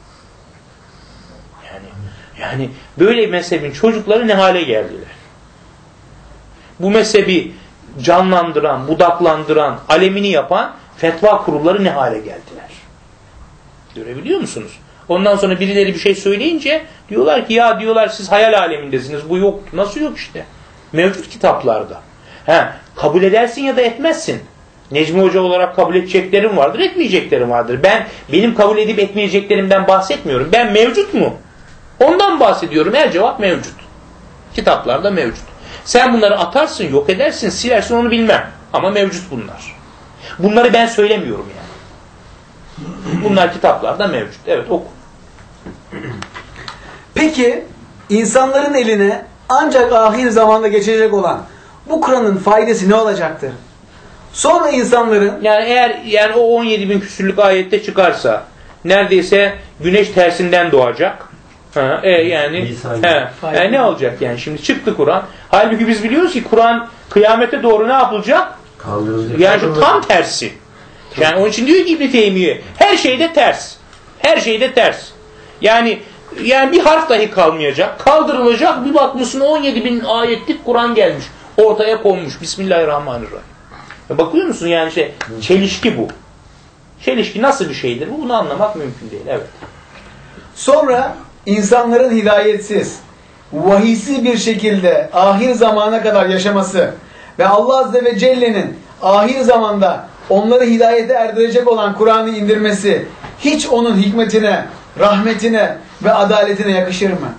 Yani böyle mezhebin çocukları ne hale geldiler? Bu mezhebi canlandıran, budaklandıran, alemini yapan fetva kurulları ne hale geldiler? Görebiliyor musunuz? Ondan sonra birileri bir şey söyleyince diyorlar ki ya diyorlar siz hayal alemindesiniz. Bu yok. Nasıl yok işte? Mevcut kitaplarda. Kabul edersin ya da etmezsin. Necmi Hoca olarak kabul edeceklerim vardır, etmeyeceklerim vardır. Benim kabul edip etmeyeceklerimden bahsetmiyorum. Ben mevcut mu? Ondan bahsediyorum. Her cevap mevcut. Kitaplarda mevcut. Sen bunları atarsın, yok edersin, silersin onu bilmem. Ama mevcut bunlar. Bunları ben söylemiyorum yani. Bunlar kitaplarda mevcut. Evet oku. Peki insanların eline ancak ahir zamanda geçecek olan bu Kur'an'ın faydası ne olacaktır? Sonra insanların Yani eğer yani o 17 bin küsürlük ayette çıkarsa neredeyse güneş tersinden doğacak. Ne olacak yani şimdi çıktı Kur'an. Halbuki biz biliyoruz ki Kur'an kıyamete doğru ne yapılacak? Kaldırılacak. Yani tam tersi. Yani onun için diyor ki İbn Teymiye her şeyde ters. Her şeyde ters. Yani bir harf dahi kalmayacak. Kaldırılacak. Bir bakmışsın 17 bin ayetlik Kur'an gelmiş. Ortaya konmuş. Bismillahirrahmanirrahim. Bakıyor musun yani çelişki bu. Çelişki nasıl bir şeydir? Bunu anlamak mümkün değil. Evet. sonra insanların hidayetsiz, vahiysiz bir şekilde ahir zamana kadar yaşaması ve Allah Azze ve Celle'nin ahir zamanda onları hidayete erdirecek olan Kur'an'ı indirmesi hiç onun hikmetine, rahmetine ve adaletine yakışır mı?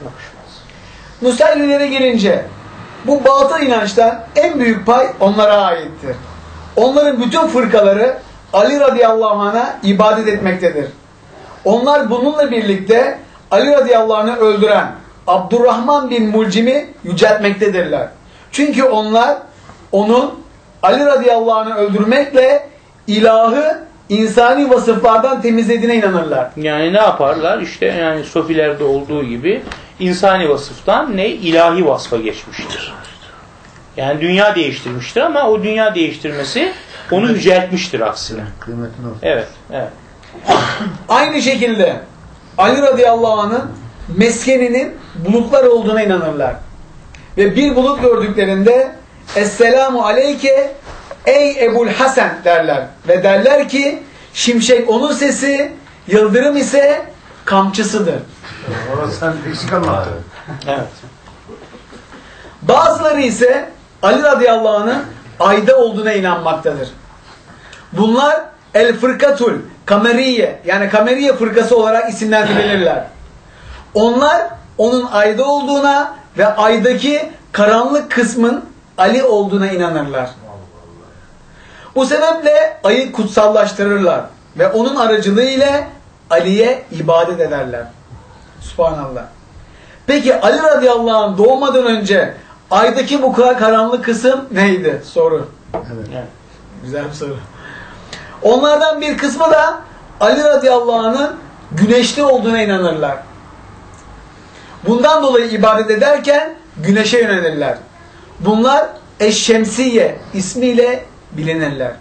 Nusayrilere gelince bu batıl inançtan en büyük pay onlara aittir. Onların bütün fırkaları Ali radıyallahu anh'a ibadet etmektedir. Onlar bununla birlikte Ali radıyallahu anh'ı öldüren Abdurrahman bin Mulcim'i yüceltmektedirler. Çünkü onlar onun Ali radıyallahu anh'ı öldürmekle ilahı insani vasıflardan temizlediğine inanırlar. Yani ne yaparlar? İşte yani sofilerde olduğu gibi insani vasıftan ilahi vasfa geçmiştir. Yani dünya değiştirmiştir ama o dünya değiştirmesi onu yüceltmiştir aksine. Evet, evet. Aynı şekilde Ali radıyallahu anh'ın meskeninin bulutlar olduğuna inanırlar. Ve bir bulut gördüklerinde Esselamu aleyke ey Ebul Hasan derler. Ve derler ki şimşek onun sesi, yıldırım ise kamçısıdır. Orası sen eksik anlattın. Evet. Bazıları ise Ali radıyallahu anh'ın ayda olduğuna inanmaktadır. Bunlar El Fırkatul Kameriye yani Kameriye fırkası olarak isimlendirilirler. Onlar onun ayda olduğuna ve aydaki karanlık kısmın Ali olduğuna inanırlar. Bu sebeple ayı kutsallaştırırlar ve onun aracılığı ile Ali'ye ibadet ederler. Subhanallah. Peki Ali radıyallahu anh doğmadan önce aydaki bu karanlık kısım neydi? Soru. Evet. Güzel bir soru. Onlardan bir kısmı da Ali radıyallahu anh'ın güneşte olduğuna inanırlar. Bundan dolayı ibadet ederken güneşe yönelirler. Bunlar Eşşemsiye ismiyle bilinirler.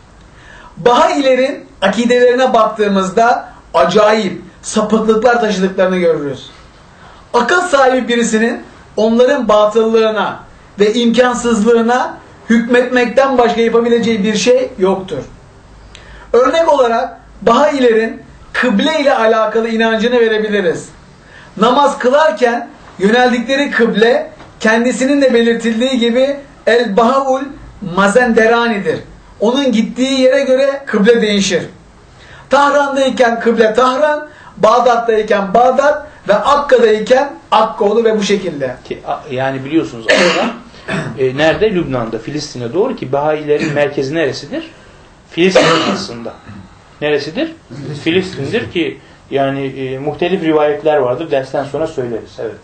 Baha'ilerin akidelerine baktığımızda acayip sapıklıklar taşıdıklarını görürüz. Akıl sahibi birisinin onların batıllığına ve imkansızlığına hükmetmekten başka yapabileceği bir şey yoktur. Örnek olarak Baha'ilerin kıble ile alakalı inancını verebiliriz. Namaz kılarken yöneldikleri kıble kendisinin de belirtildiği gibi El-Bahaul Mazenderani'dir. Onun gittiği yere göre kıble değişir. Tahran'dayken kıble Tahran, Bağdat'tayken Bağdat ve Akka'dayken Akka olur ve bu şekilde. Yani biliyorsunuz Akka nerede? Lübnan'da, Filistin'e doğru ki Baha'ilerin merkezi neresidir? Filistin aslında. Neresidir? Filistin'dir ki yani muhtelif rivayetler vardır. Dersten sonra söyleriz. Evet.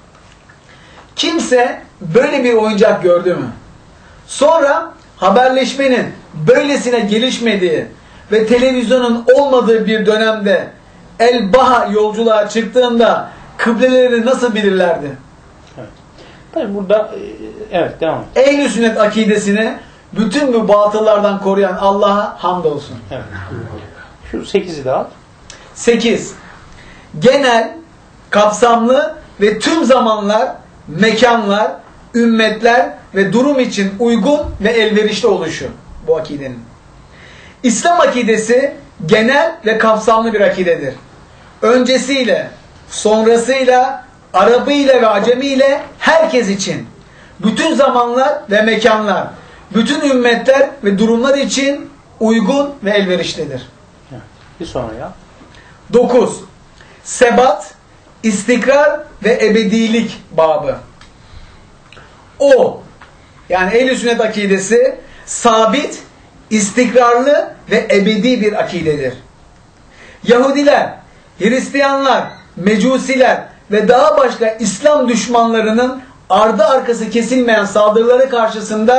Kimse böyle bir oyuncak gördü mü? Sonra haberleşmenin böylesine gelişmediği ve televizyonun olmadığı bir dönemde El-Baha yolculuğa çıktığında kıbleleri nasıl bilirlerdi? Evet. Tabii burada evet devam et. Ehl-i sünnet akidesini bütün bu batıllardan koruyan Allah'a hamdolsun. Evet. Şu 8'i de al. 8. Genel, kapsamlı ve tüm zamanlar, mekanlar, ümmetler ve durum için uygun ve elverişli oluşu bu akidenin. İslam akidesi genel ve kapsamlı bir akidedir. Öncesiyle, sonrasıyla, Arabıyla ve Acemiyle herkes için, bütün zamanlar ve mekanlar, bütün ümmetler ve durumlar için uygun ve elverişlidir. Bir sonraya. 9. Sebat, istikrar ve ebedilik babı. O, yani Ehl-i Sünnet akidesi sabit, istikrarlı ve ebedi bir akidedir. Yahudiler, Hristiyanlar, Mecusiler ve daha başka İslam düşmanlarının ardı arkası kesilmeyen saldırıları karşısında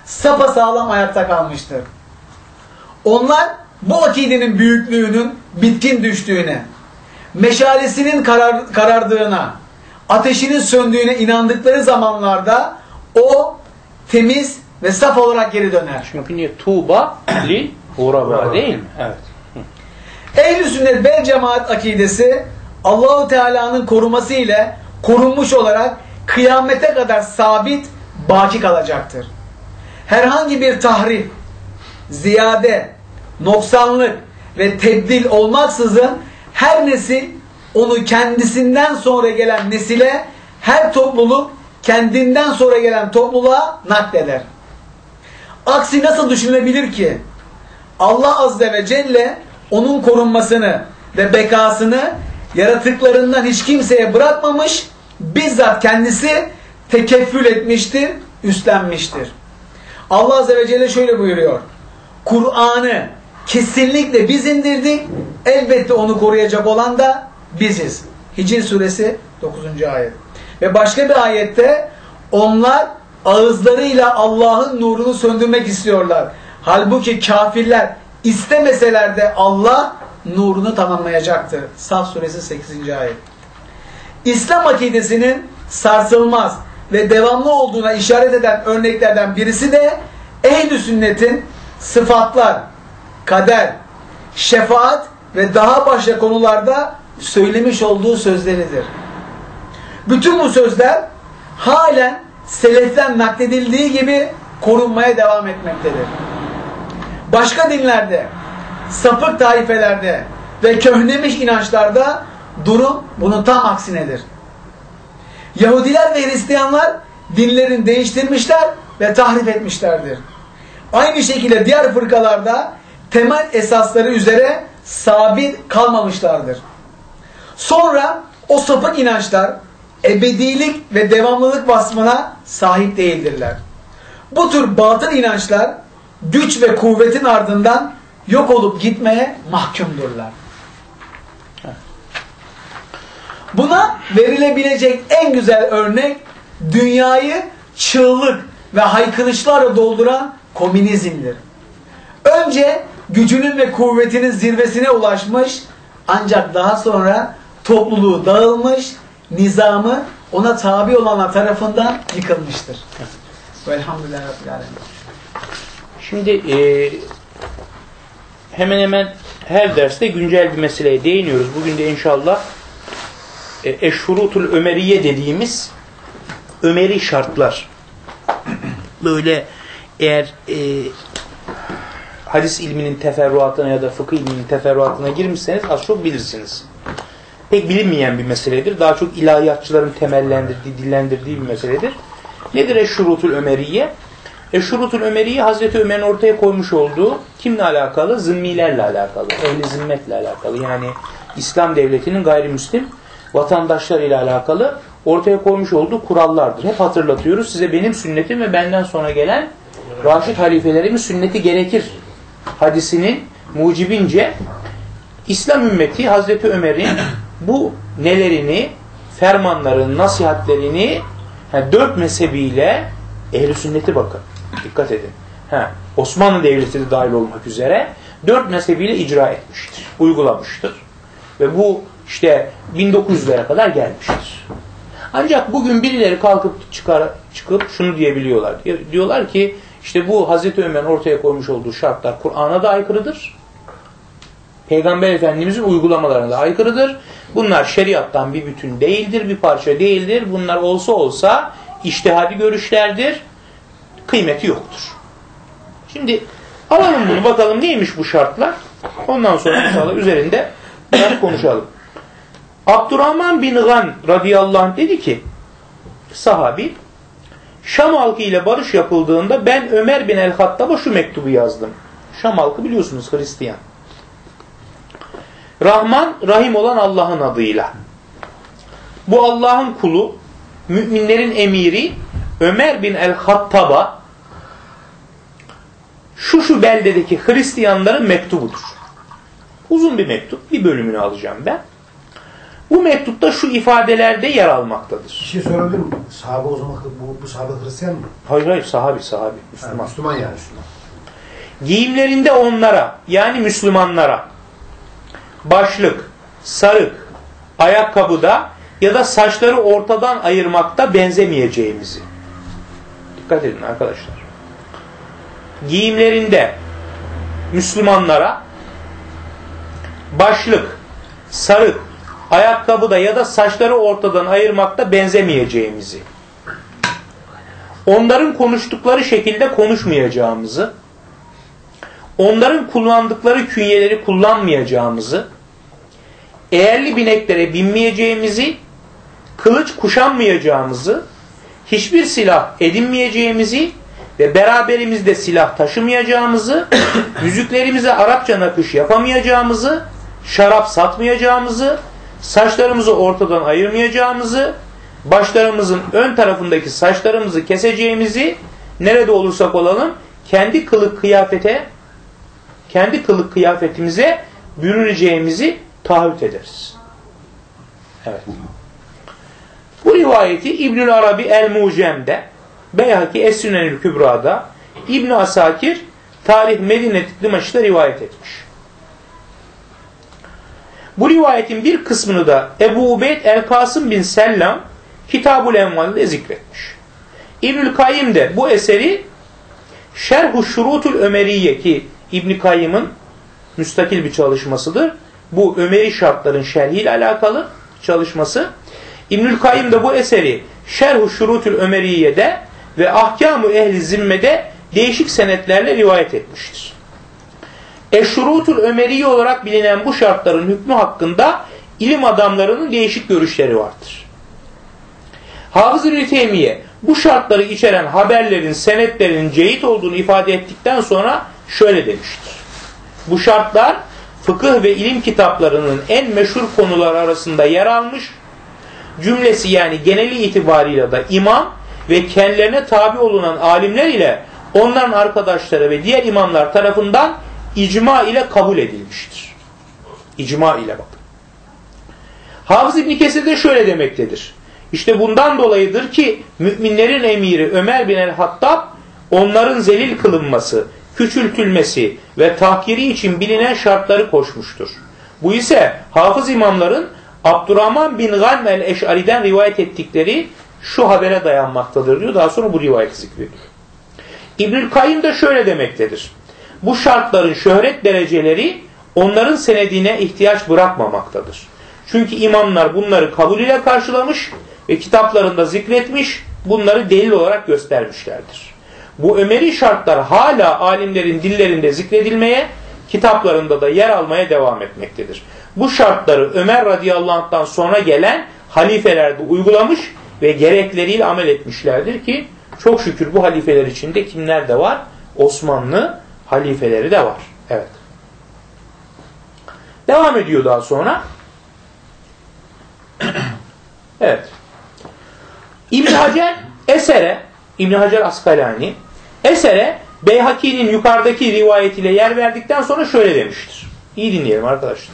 sapasağlam ayakta kalmıştır. Onlar bu akidenin büyüklüğünün bitkin düştüğüne, meşalesinin karardığına, ateşinin söndüğüne inandıkları zamanlarda o temiz ve saf olarak geri döner. Çünkü tuğba lil guraba değil mi? Evet. Ehl-i sünnet vel cemaat akidesi Allahu Teala'nın koruması ile korunmuş olarak kıyamete kadar sabit, baki kalacaktır. Herhangi bir tahrif, ziyade, noksanlık ve tebdil olmaksızın her nesil onu kendisinden sonra gelen nesile, her topluluk kendinden sonra gelen topluluğa nakleder. Aksi nasıl düşünülebilir ki? Allah Azze ve Celle onun korunmasını ve bekasını yaratıklarından hiç kimseye bırakmamış, bizzat kendisi tekeffül etmiştir, üstlenmiştir. Allah Azze ve Celle şöyle buyuruyor: Kur'an'ı kesinlikle biz indirdik, elbette onu koruyacak olan da biziz. Hicr suresi 9. ayet. Ve başka bir ayette onlar ağızlarıyla Allah'ın nurunu söndürmek istiyorlar. Halbuki kafirler istemeseler de Allah nurunu tamamlayacaktır. Saf suresi 8. ayet. İslam akidesinin sarsılmaz ve devamlı olduğuna işaret eden örneklerden birisi de ehl-i sünnetin sıfatlar, kader, şefaat ve daha başka konularda söylemiş olduğu sözleridir. Bütün bu sözler halen seleften nakledildiği gibi korunmaya devam etmektedir. Başka dinlerde, sapık taifelerde ve köhnemiş inançlarda durum bunun tam aksinedir. Yahudiler ve Hristiyanlar dinlerini değiştirmişler ve tahrif etmişlerdir. Aynı şekilde diğer fırkalarda temel esasları üzere sabit kalmamışlardır. Sonra o sapık inançlar ebedilik ve devamlılık vasfına sahip değildirler. Bu tür batıl inançlar güç ve kuvvetin ardından yok olup gitmeye mahkumdurlar. Buna verilebilecek en güzel örnek dünyayı çığlık ve haykırışlarla dolduran komünizmdir. Önce gücünün ve kuvvetinin zirvesine ulaşmış, ancak daha sonra topluluğu dağılmış, nizamı ona tabi olanlar tarafından yıkılmıştır. Velhamdülillah Rabbil Alemin. Şimdi hemen hemen her derste güncel bir meseleye değiniyoruz. Bugün de inşallah Eşşurutul Ömeriye dediğimiz Ömeri şartlar. Böyle eğer hadis ilminin teferruatına ya da fıkıh ilminin teferruatına girmişseniz az çok bilirsiniz. Pek bilinmeyen bir meseledir. Daha çok ilahiyatçıların temellendirdiği, dillendirdiği bir meseledir. Nedir Eşşurutul Ömeriye? Eşşurutul Ömeriye Hazreti Ömer'in ortaya koymuş olduğu kimle alakalı? Zimmilerle alakalı. Ehli zimmetle alakalı. Yani İslam devletinin gayrimüslim vatandaşlarıyla alakalı ortaya koymuş olduğu kurallardır. Hep hatırlatıyoruz. Size benim sünnetim ve benden sonra gelen Raşid halifelerimin sünneti gerekir hadisinin mucibince İslam ümmeti Hazreti Ömer'in bu nelerini, fermanlarını, nasihatlerini 4 mezhebiyle ehl-i sünneti bakın. Dikkat edin. Osmanlı Devleti de dahil olmak üzere 4 mezhebiyle icra etmiştir. Uygulamıştır. Ve bu işte 1900'lere kadar gelmiştir. Ancak bugün birileri çıkıp şunu diyebiliyorlar. Diyorlar ki işte bu Hazreti Ömer'in ortaya koymuş olduğu şartlar Kur'an'a da aykırıdır. Peygamber Efendimiz'in uygulamalarına da aykırıdır. Bunlar şeriattan bir bütün değildir, bir parça değildir. Bunlar olsa olsa içtihadi görüşlerdir. Kıymeti yoktur. Şimdi alalım bunu bakalım neymiş bu şartlar. Ondan sonra inşallah üzerinde biraz konuşalım. Abdurrahman bin Gan radıyallahu anh dedi ki sahabi Şam halkı ile barış yapıldığında ben Ömer bin el-Hattab'a şu mektubu yazdım. Şam halkı biliyorsunuz Hristiyan. Rahman, Rahim olan Allah'ın adıyla. Bu Allah'ın kulu, müminlerin emiri Ömer bin el-Hattab'a şu beldedeki Hristiyanların mektubudur. Uzun bir mektup, bir bölümünü alacağım ben. Bu mektupta şu ifadelerde yer almaktadır. Bir şey sorabilir miyim? Sahabe o zaman bu sahabe Hristiyan mı? Hayır sahabi Müslüman. Ha, Müslüman yani Müslüman. Giyimlerinde onlara yani Müslümanlara başlık, sarık, ayakkabıda ya da saçları ortadan ayırmakta benzemeyeceğimizi. Dikkat edin arkadaşlar. Giyimlerinde Müslümanlara başlık, sarık, ayakkabıda ya da saçları ortadan ayırmakta benzemeyeceğimizi, onların konuştukları şekilde konuşmayacağımızı, onların kullandıkları künyeleri kullanmayacağımızı, eğerli bineklere binmeyeceğimizi, kılıç kuşanmayacağımızı, hiçbir silah edinmeyeceğimizi ve beraberimizde silah taşımayacağımızı, yüzüklerimize Arapça nakış yapamayacağımızı, şarap satmayacağımızı, saçlarımızı ortadan ayırmayacağımızı, başlarımızın ön tarafındaki saçlarımızı keseceğimizi, nerede olursak olalım kendi kılık kıyafetimize bürüneceğimizi taahhüt ederiz. Evet. Bu rivayeti İbnül Arabi el-Mucem'de, Beyhaki Es-Sünenül Kübra'da, İbn Asakir Tarih Medine Dimaş'ta rivayet etmiş. Bu rivayetin bir kısmını da Ebu Ubeyd el-Kasım bin Sellam Kitab-ül Enval'de zikretmiş. İbnül Kayyim de bu eseri Şerh-u Şurutul Ömeriye ki İbn Kayyim'in müstakil bir çalışmasıdır. Bu Ömeri şartların şerhiyle alakalı çalışması. İbnül Kayyim de bu eseri Şerh-u Şurutul Ömeriye'de ve Ahkam-ı Ehli Zimme'de değişik senetlerle rivayet etmiştir. Eşşurutul Ömeriye olarak bilinen bu şartların hükmü hakkında ilim adamlarının değişik görüşleri vardır. Hafız İbn Teymiye bu şartları içeren haberlerin, senetlerinin ceyit olduğunu ifade ettikten sonra şöyle demiştir. Bu şartlar fıkıh ve ilim kitaplarının en meşhur konular arasında yer almış, cümlesi yani geneli itibarıyla da imam ve kendilerine tabi olunan alimler ile onların arkadaşları ve diğer imamlar tarafından icma ile kabul edilmiştir. İcma ile bakın. Hafız İbn Kesir de şöyle demektedir. İşte bundan dolayıdır ki müminlerin emiri Ömer bin el-Hattab onların zelil kılınması, küçültülmesi ve tahkiri için bilinen şartları koşmuştur. Bu ise hafız imamların Abdurrahman bin Ganm el-Eş'ari'den rivayet ettikleri şu habere dayanmaktadır diyor. Daha sonra bu rivayeti zikrediyor. İbnül Kayyim de şöyle demektedir. Bu şartların şöhret dereceleri onların senedine ihtiyaç bırakmamaktadır. Çünkü imamlar bunları kabul ile karşılamış ve kitaplarında zikretmiş, bunları delil olarak göstermişlerdir. Bu Ömeri şartlar hala alimlerin dillerinde zikredilmeye, kitaplarında da yer almaya devam etmektedir. Bu şartları Ömer radıyallahu anh'tan sonra gelen halifeler de uygulamış ve gerekleriyle amel etmişlerdir ki çok şükür bu halifeler içinde kimler de var? Osmanlı halifeleri de var. Evet. Devam ediyor daha sonra. Evet. İbn Hacer esere, İbn Hacer Askalani esere Beyhaki'nin yukarıdaki rivayetiyle yer verdikten sonra şöyle demiştir. İyi dinleyelim arkadaşlar.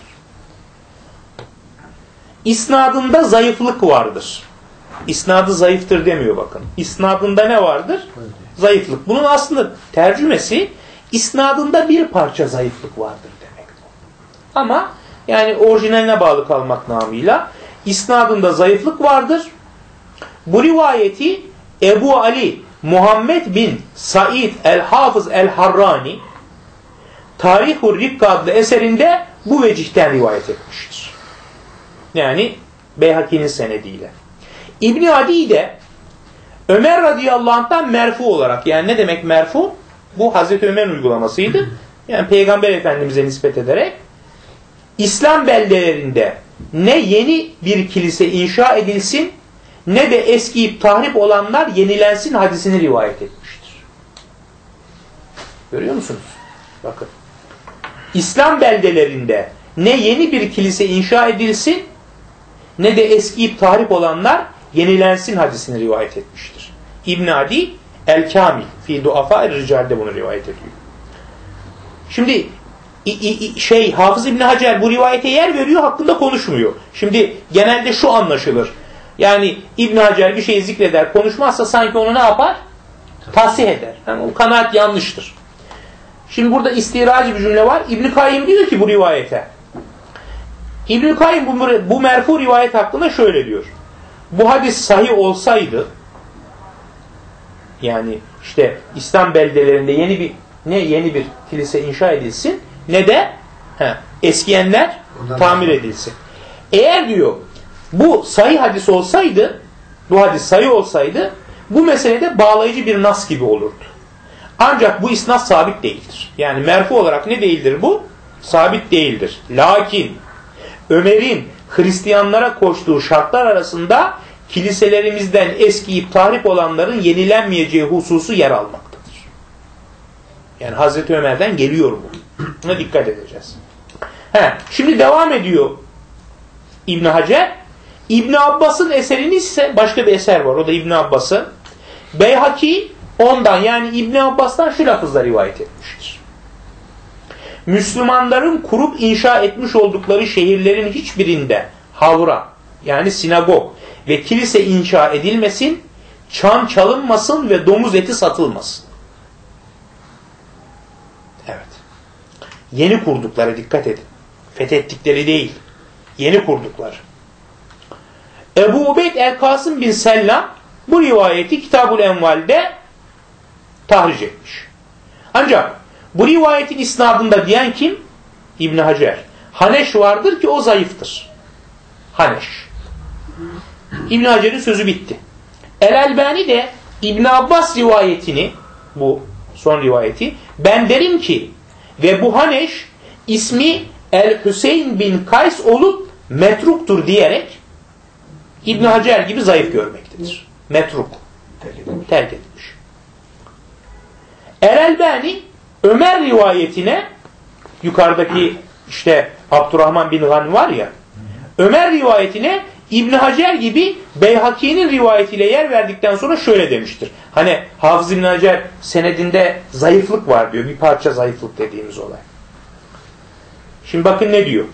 İsnadında zayıflık vardır. İsnadı zayıftır demiyor bakın. İsnadında ne vardır? Zayıflık. Bunun aslında tercümesi isnadında bir parça zayıflık vardır demek. Ama yani orijinaline bağlı kalmak namıyla isnadında zayıflık vardır. Bu rivayeti Ebu Ali Muhammed bin Said el-Hafız el-Harrani Tarih-ur Rikka adlı eserinde bu vecihten rivayet etmiştir. Yani Beyhaki'nin senediyle. İbn Adi de Ömer radıyallahu anh'tan merfu olarak, yani ne demek merfu? Bu Hazreti Ömer'in uygulamasıydı. Yani Peygamber Efendimiz'e nispet ederek İslam beldelerinde ne yeni bir kilise inşa edilsin ne de eskiyip tahrip olanlar yenilensin hadisini rivayet etmiştir. Görüyor musunuz? Bakın. İslam beldelerinde ne yeni bir kilise inşa edilsin ne de eskiyip tahrip olanlar yenilensin hadisini rivayet etmiştir. İbn Adi El-Kamil fi Duafa-i Rical'de bunu rivayet ediyor. Şimdi Hafız İbn Hacer bu rivayete yer veriyor, hakkında konuşmuyor. Şimdi genelde şu anlaşılır. Yani İbn Hacer bir şeyi zikreder, konuşmazsa sanki onu ne yapar? Tasih eder. Yani o kanaat yanlıştır. Şimdi burada istiracı bir cümle var. İbn Kayyim diyor ki bu rivayete. İbn Kayyim bu merfu rivayet hakkında şöyle diyor. Bu hadis sahih olsaydı, yani işte İslam beldelerinde yeni bir kilise inşa edilsin, ne de eskiyenler tamir edilsin. Eğer diyor bu sahih hadis olsaydı, bu hadis sahih olsaydı, bu meselede bağlayıcı bir nas gibi olurdu. Ancak bu isnad sabit değildir. Yani merfu olarak ne değildir bu? Sabit değildir. Lakin Ömer'in Hristiyanlara koştuğu şartlar arasında kiliselerimizden eskiyip tahrip olanların yenilenmeyeceği hususu yer almaktadır. Yani Hazreti Ömer'den geliyor bu. Buna dikkat edeceğiz. Şimdi devam ediyor İbn Hacer. İbn Abbas'ın eserini ise başka bir eser var. O da İbn Abbas'ın. Beyhaki ondan, yani İbn Abbas'tan şu lafızla rivayet etmiştir. Müslümanların kurup inşa etmiş oldukları şehirlerin hiçbirinde havra, yani sinagog ve kilise inşa edilmesin, çan çalınmasın ve domuz eti satılmasın. Evet. Yeni kurdukları, dikkat edin. Fethettikleri değil. Yeni kurdukları. Ebu Ubeyd el-Kasım bin Sellam bu rivayeti Kitab-ül Enval'de tahric etmiş. Ancak bu rivayetin isnadında diyen kim? İbn Hacer. Haneş vardır ki o zayıftır. Haneş. İbn Hacer'in sözü bitti. El-Albani de İbn Abbas rivayetini, bu son rivayeti, ben derim ki ve bu Haneş ismi El-Hüseyin bin Kays olup metruktur diyerek İbn Hacer gibi zayıf görmektedir. Metruk. Terk etmiş. El-Albani Ömer rivayetine, yukarıdaki işte Abdurrahman bin Gani var ya, Ömer rivayetine İbn Hacer gibi Beyhaki'nin rivayetiyle yer verdikten sonra şöyle demiştir. Hani Hafız İbn Hacer senedinde zayıflık var diyor. Bir parça zayıflık dediğimiz olay. Şimdi bakın ne diyor.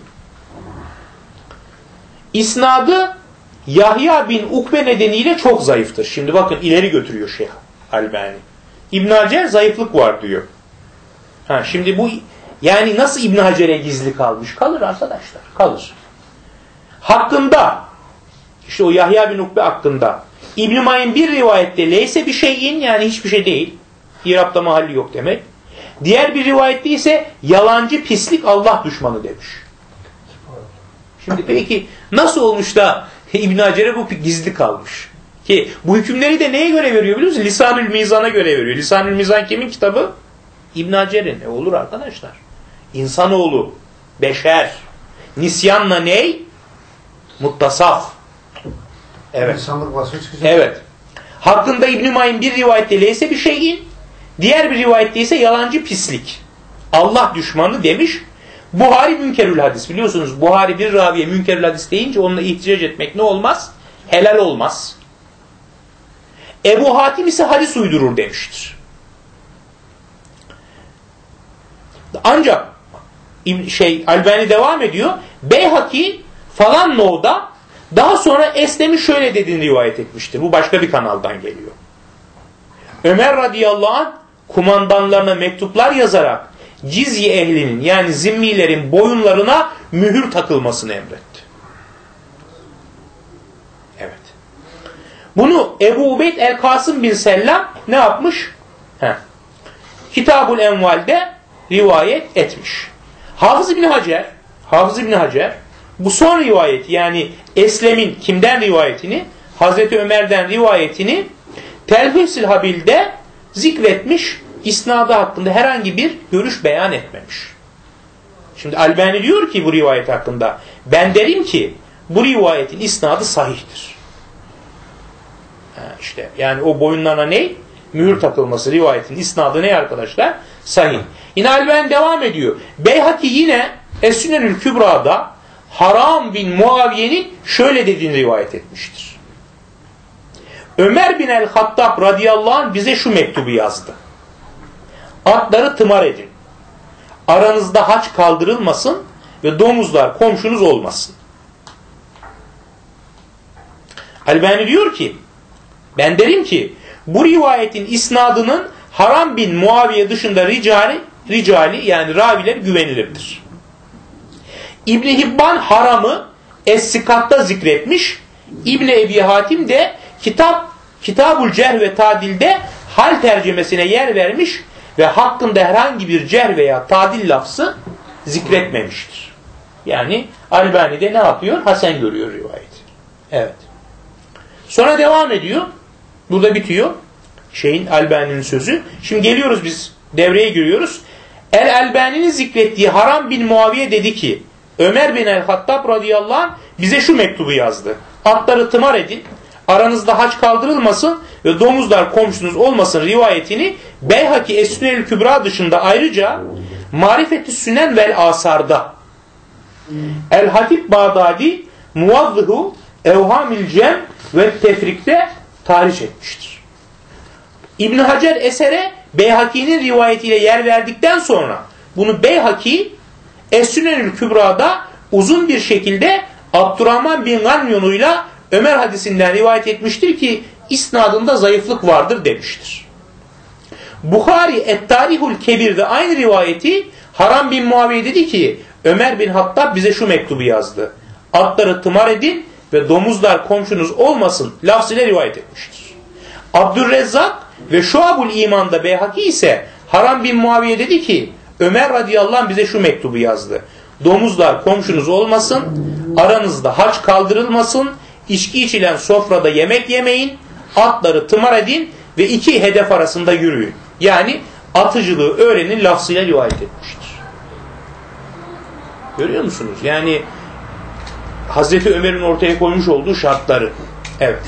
İsnadı Yahya bin Ukbe nedeniyle çok zayıftır. Şimdi bakın ileri götürüyor Şeyh Albani. İbn Hacer zayıflık var diyor. Şimdi bu yani nasıl İbn Hacer'e gizli kalmış? Kalır arkadaşlar. Kalır. Hakkında, işte o Yahya bin Ukbe hakkında İbn-i Ma'in bir rivayette leyse bir şeyin, yani hiçbir şey değil. İrab'da mahalli yok demek. Diğer bir rivayette ise yalancı, pislik, Allah düşmanı demiş. Şimdi peki nasıl olmuş da İbn Hacer'e bu gizli kalmış? Ki bu hükümleri de neye göre veriyor biliyor musun? Lisanül Mizan'a göre veriyor. Lisanül Mizan kimin kitabı? İbn Hacer'in. Olur arkadaşlar. İnsanoğlu, beşer. Nisyanla ney? Muttasaf. Evet. İnsanlık vasfı çıkacak. Evet. Hakkında İbn-i Ma'in bir rivayette leyse bir şeyin, diğer bir rivayette ise yalancı, pislik, Allah düşmanı demiş. Buhari münkerül hadis. Biliyorsunuz Buhari bir raviye münkerül hadis deyince onunla ihticac etmek ne olmaz? Helal olmaz. Ebu Hatim ise hadis uydurur demiştir. Ancak Albani devam ediyor. Beyhaki falan No'da daha sonra Eslem'i şöyle dediğini rivayet etmiştir. Bu başka bir kanaldan geliyor. Ömer radıyallahu anh kumandanlarına mektuplar yazarak cizye ehlinin, yani zimmilerin boyunlarına mühür takılmasını emretti. Evet. Bunu Ebu Ubeyd el-Kasım bin Sellam ne yapmış? Kitab-ül Enval'de rivayet etmiş. Hafız İbn Hacer bu son rivayeti, yani Eslem'in kimden rivayetini? Hazreti Ömer'den rivayetini Telhis-i Habil'de zikretmiş, isnadı hakkında herhangi bir görüş beyan etmemiş. Şimdi Albani diyor ki bu rivayet hakkında, ben derim ki bu rivayetin isnadı sahihtir. İşte yani o boyunlarına ne? Mühür takılması rivayetin isnadı ne arkadaşlar? Sahih. Yine Albani devam ediyor. Beyhaki yine Es-Sünenül Kübra'da Haram bin Muaviye'nin şöyle dediğini rivayet etmiştir. Ömer bin el-Hattab radıyallahu anh bize şu mektubu yazdı. Atları tımar edin. aranızda haç kaldırılmasın ve domuzlar komşunuz olmasın. Albani diyor ki, ben derim ki bu rivayetin isnadının Haram bin Muaviye dışında ricali yani raviler güvenilirdir. İbn-i Hibban Haram'ı Es-Sikat'ta zikretmiş. İbn-i Ebi Hatim de Kitabul Cerh ve Tadil'de hal tercümesine yer vermiş ve hakkında herhangi bir cerh veya tadil lafzı zikretmemiştir. Yani Albani de ne yapıyor? Hasen görüyor rivayeti. Evet. Sonra devam ediyor. Burada bitiyor Albani'nin sözü. Şimdi geliyoruz biz devreye giriyoruz. El-Albani'nin zikrettiği Haram bin Muaviye dedi ki Ömer bin el-Hattab radıyallahu anh bize şu mektubu yazdı. Atları tımar edin, aranızda haç kaldırılmasın ve domuzlar komşunuz olmasın rivayetini Beyhaki Es-Sünel Kübra dışında ayrıca Marifet-i Sünen vel Asar'da El-Hatib Bağdadi Muvazzıhu Evhamil Cem ve Tefrik'te tarih etmiştir. İbn Hacer esere Beyhaki'nin rivayetiyle yer verdikten sonra bunu Beyhaki Es-Sünenül Kübra'da uzun bir şekilde Abdurrahman bin Ganyon'uyla Ömer hadisinden rivayet etmiştir ki isnadında zayıflık vardır demiştir. Buhari Et-Tarihul Kebir'de aynı rivayeti Haram bin Muaviye dedi ki Ömer bin Hattab bize şu mektubu yazdı. Atları tımar edin ve domuzlar komşunuz olmasın lafzıyla rivayet etmiştir. Abdurrezzak ve Şuabul İman'da Beyhaki ise Haram bin Muaviye dedi ki Ömer radıyallahu anh bize şu mektubu yazdı. Domuzlar komşunuz olmasın, aranızda haç kaldırılmasın, içki içilen sofrada yemek yemeyin, atları tımar edin ve iki hedef arasında yürüyün. Yani atıcılığı öğrenin lafzıyla rivayet etmiştir. Görüyor musunuz? Yani Hazreti Ömer'in ortaya koymuş olduğu şartları. Evet.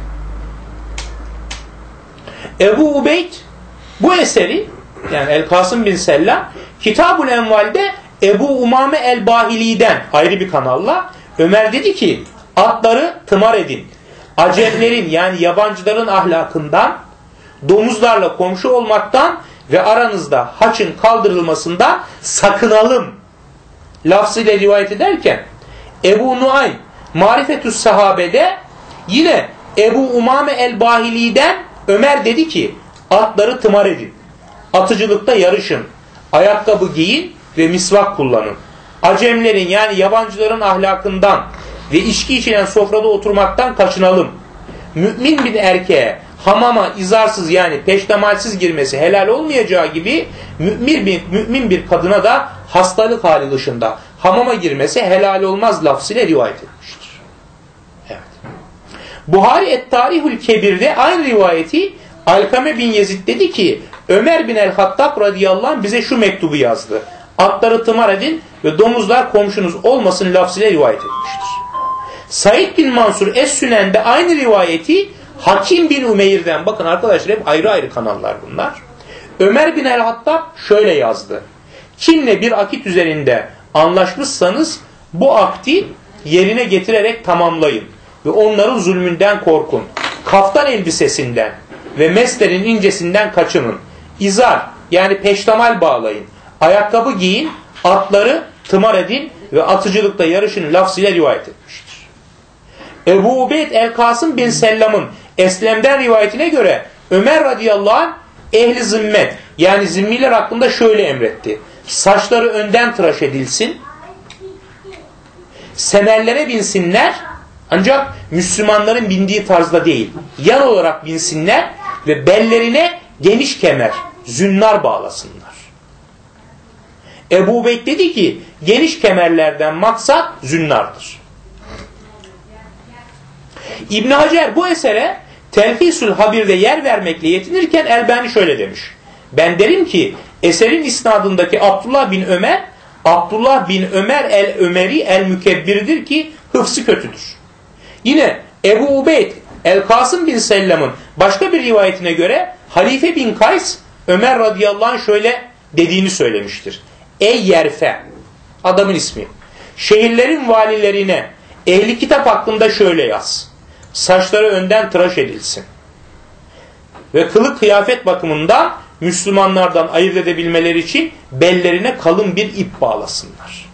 Ebu Ubeyd bu eseri yani El-Kasım bin Sellam Kitab-ül Enval'de Ebu Umame el-Bahili'den ayrı bir kanalla Ömer dedi ki atları tımar edin. Acemlerin yani yabancıların ahlakından, domuzlarla komşu olmaktan ve aranızda haçın kaldırılmasından sakınalım lafzıyla rivayet ederken Ebu Nuaym Marifetü's Sahabe'de yine Ebu Umame el-Bahili'den Ömer dedi ki atları tımar edin. Atıcılıkta yarışın. Ayakkabı giyin ve misvak kullanın. Acemlerin yani yabancıların ahlakından ve içki içilen sofrada oturmaktan kaçınalım. Mümin bir erkeğe hamama izarsız yani peştemalsiz girmesi helal olmayacağı gibi mümin bir kadına da hastalık hali dışında hamama girmesi helal olmaz lafzıyla rivayet etmiştir. Evet. Buhari Et-Tarihul Kebir'de aynı rivayeti Alkame bin Yezid dedi ki Ömer bin el-Hattab radıyallahu anh bize şu mektubu yazdı. Atları tımar edin ve domuzlar komşunuz olmasın lafzıyla rivayet etmiştir. Said bin Mansur Es-Sünen'de aynı rivayeti Hakim bin Ümeyr'den bakın arkadaşlar hep ayrı ayrı kanallar bunlar. Ömer bin el-Hattab şöyle yazdı. Kimle bir akit üzerinde anlaşmışsanız bu akdi yerine getirerek tamamlayın ve onların zulmünden korkun. Kaftan elbisesinden ve meslerin incesinden kaçının. İzar yani peştemal bağlayın. Ayakkabı giyin, atları tımar edin ve atıcılıkta yarışın lafzıyla rivayet etmiştir. Ebu Ubeyd el-Kasım bin Sellam'ın Eslem'den rivayetine göre Ömer radıyallahu anh ehli zimmet yani zimmiler hakkında şöyle emretti. Saçları önden tıraş edilsin, semerlere binsinler ancak Müslümanların bindiği tarzda değil, yan olarak binsinler ve bellerine geniş kemer, zünnar bağlasınlar. Ebu Ubeyd dedi ki geniş kemerlerden maksat zünnardır. İbn Hacer bu esere Telhisül Habir'de yer vermekle yetinirken Elbani şöyle demiş. Ben derim ki eserin isnadındaki Abdullah bin Ömer el-Ömeri el-Mükebbir'dir ki hıfzı kötüdür. Yine Ebu Ubeyd el-Kasım bin Sellam'ın başka bir rivayetine göre Halife bin Kays Ömer radıyallahu anh şöyle dediğini söylemiştir. Ey Yerfe, adamın ismi, şehirlerin valilerine ehli kitap hakkında şöyle yaz. Saçları önden tıraş edilsin. Ve kılık kıyafet bakımından Müslümanlardan ayırt edebilmeleri için bellerine kalın bir ip bağlasınlar.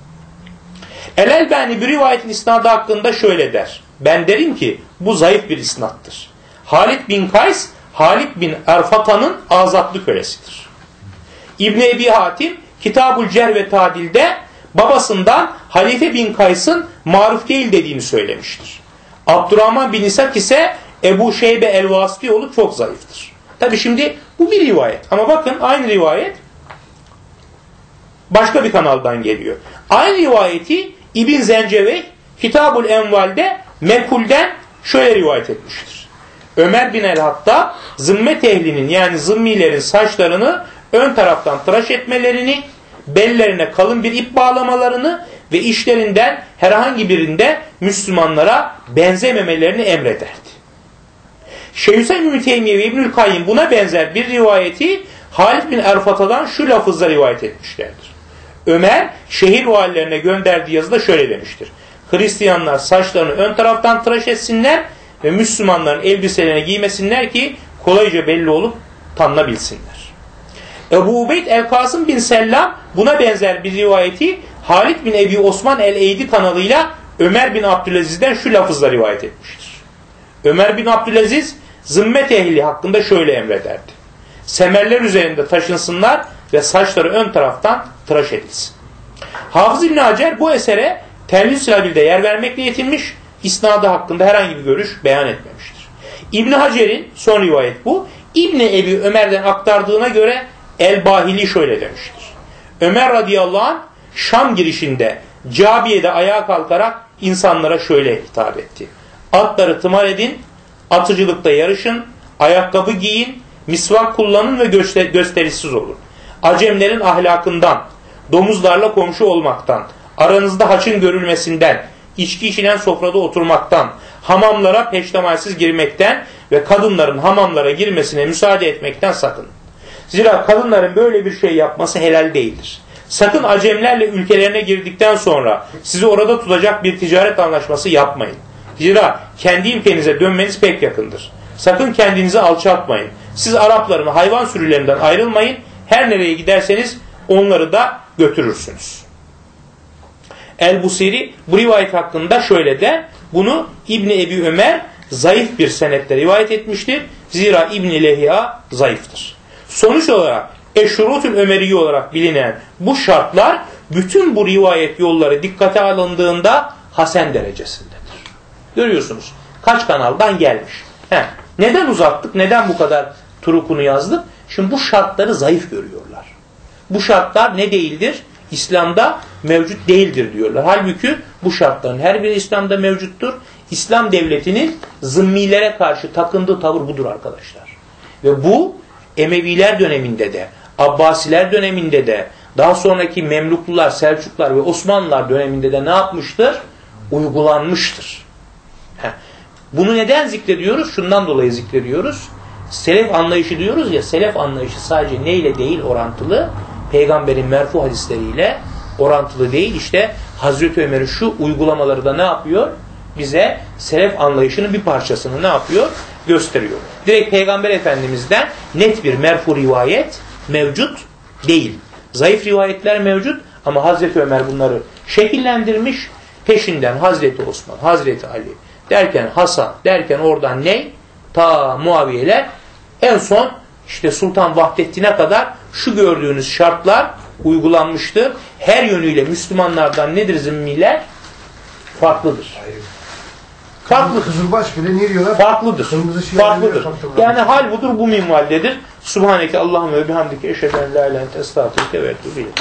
El-Elbani bir rivayetin isnadı hakkında şöyle der. Ben derim ki bu zayıf bir isnattır. Halid bin Kays, Halid bin Erfata'nın azatlı kölesidir. İbn-i Ebi Hatim, Kitab-ül Cerh ve Tadil'de babasından Halife bin Kays'ın maruf değil dediğini söylemiştir. Abdurrahman bin İshak ise Ebu Şeybe el-Vasfioğlu çok zayıftır. Tabi şimdi bu bir rivayet. Ama bakın aynı rivayet başka bir kanaldan geliyor. Aynı rivayeti İbn Zencevey Kitab-ül Enval'de Mekul'den şöyle rivayet etmiştir. Ömer bin el-Hattab zimmet ehlinin yani zimmilerin saçlarını ön taraftan tıraş etmelerini, bellerine kalın bir ip bağlamalarını ve işlerinden herhangi birinde Müslümanlara benzememelerini emrederdi. Şeyhüseyin İbn Teymiye ve İbnül Kayyim buna benzer bir rivayeti Halid bin Erfata'dan şu lafızla rivayet etmişlerdir. Ömer şehir valilerine gönderdiği yazıda şöyle demiştir. Hristiyanlar saçlarını ön taraftan tıraş etsinler ve Müslümanların elbiselerini giymesinler ki kolayca belli olup tanınabilsinler. Ebu Ubeyd el-Kasım bin Sellam buna benzer bir rivayeti Halid bin Ebi Osman el-Eydi kanalıyla Ömer bin Abdülaziz'den şu lafızla rivayet etmiştir. Ömer bin Abdülaziz zimmet ehli hakkında şöyle emrederdi. Semerler üzerinde taşınsınlar ve saçları ön taraftan tıraş edilsin. Hafız İbn Hacer bu esere Terlis Labil'de yer vermekle yetinmiş, isnadı hakkında herhangi bir görüş beyan etmemiştir. İbn Hacer'in son rivayet bu. İbn Ebi Ömer'den aktardığına göre El-Bahili şöyle demiştir. Ömer radıyallahu anh Şam girişinde Cabiye'de ayağa kalkarak insanlara şöyle hitap etti. Atları tımar edin, atıcılıkta yarışın, ayakkabı giyin, misvak kullanın ve gösterişsiz olun. Acemlerin ahlakından, domuzlarla komşu olmaktan, aranızda haçın görülmesinden, içki içilen sofrada oturmaktan, hamamlara peştemalsiz girmekten ve kadınların hamamlara girmesine müsaade etmekten sakının. Zira kadınların böyle bir şey yapması helal değildir. Sakın Acemlerle ülkelerine girdikten sonra sizi orada tutacak bir ticaret anlaşması yapmayın. Zira kendi ülkenize dönmeniz pek yakındır. Sakın kendinizi alçaltmayın. Siz Arapların hayvan sürülerinden ayrılmayın. Her nereye giderseniz onları da götürürsünüz. El-Busiri bu rivayet hakkında şöyle de bunu İbni Ebi Ömer zayıf bir senette rivayet etmiştir. Zira İbn-i Lehiya zayıftır. Sonuç olarak Eşşurutül Ömeriye olarak bilinen bu şartlar bütün bu rivayet yolları dikkate alındığında hasen derecesindedir. Görüyorsunuz kaç kanaldan gelmiş. Neden uzattık? Neden bu kadar turukunu yazdık? Şimdi bu şartları zayıf görüyorlar. Bu şartlar ne değildir? İslam'da mevcut değildir diyorlar. Halbuki bu şartların her biri İslam'da mevcuttur. İslam devletinin zimmilere karşı takındığı tavır budur arkadaşlar. Ve bu Emeviler döneminde de, Abbasiler döneminde de, daha sonraki Memluklular, Selçuklular ve Osmanlılar döneminde de ne yapmıştır? Uygulanmıştır. Bunu neden zikrediyoruz? Şundan dolayı zikrediyoruz. Selef anlayışı diyoruz ya, selef anlayışı sadece neyle değil orantılı? Peygamberin merfu hadisleriyle orantılı değil. İşte Hazreti Ömer'in şu uygulamaları da ne yapıyor? Bize selef anlayışının bir parçasını ne yapıyor? Gösteriyor. Direkt Peygamber Efendimiz'den net bir merfu rivayet mevcut değil. Zayıf rivayetler mevcut ama Hazreti Ömer bunları şekillendirmiş. Peşinden Hazreti Osman, Hazreti Ali derken Hasan derken oradan ne? Ta Muaviyeler en son işte Sultan Vahdettin'e kadar şu gördüğünüz şartlar uygulanmıştır. Her yönüyle Müslümanlardan nedir zimmiler? Farklıdır. Farklı. Kızılbaş bile ne diyorlar? Farklıdır. Farklıdır. Yani hal budur, bu minvaldedir. Subhaneke Allahümme ve bihamdike eşheden la ilahe illa ente estağfirüke ve etûbü ileyk.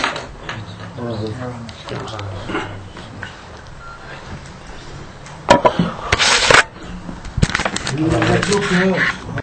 Yok ya.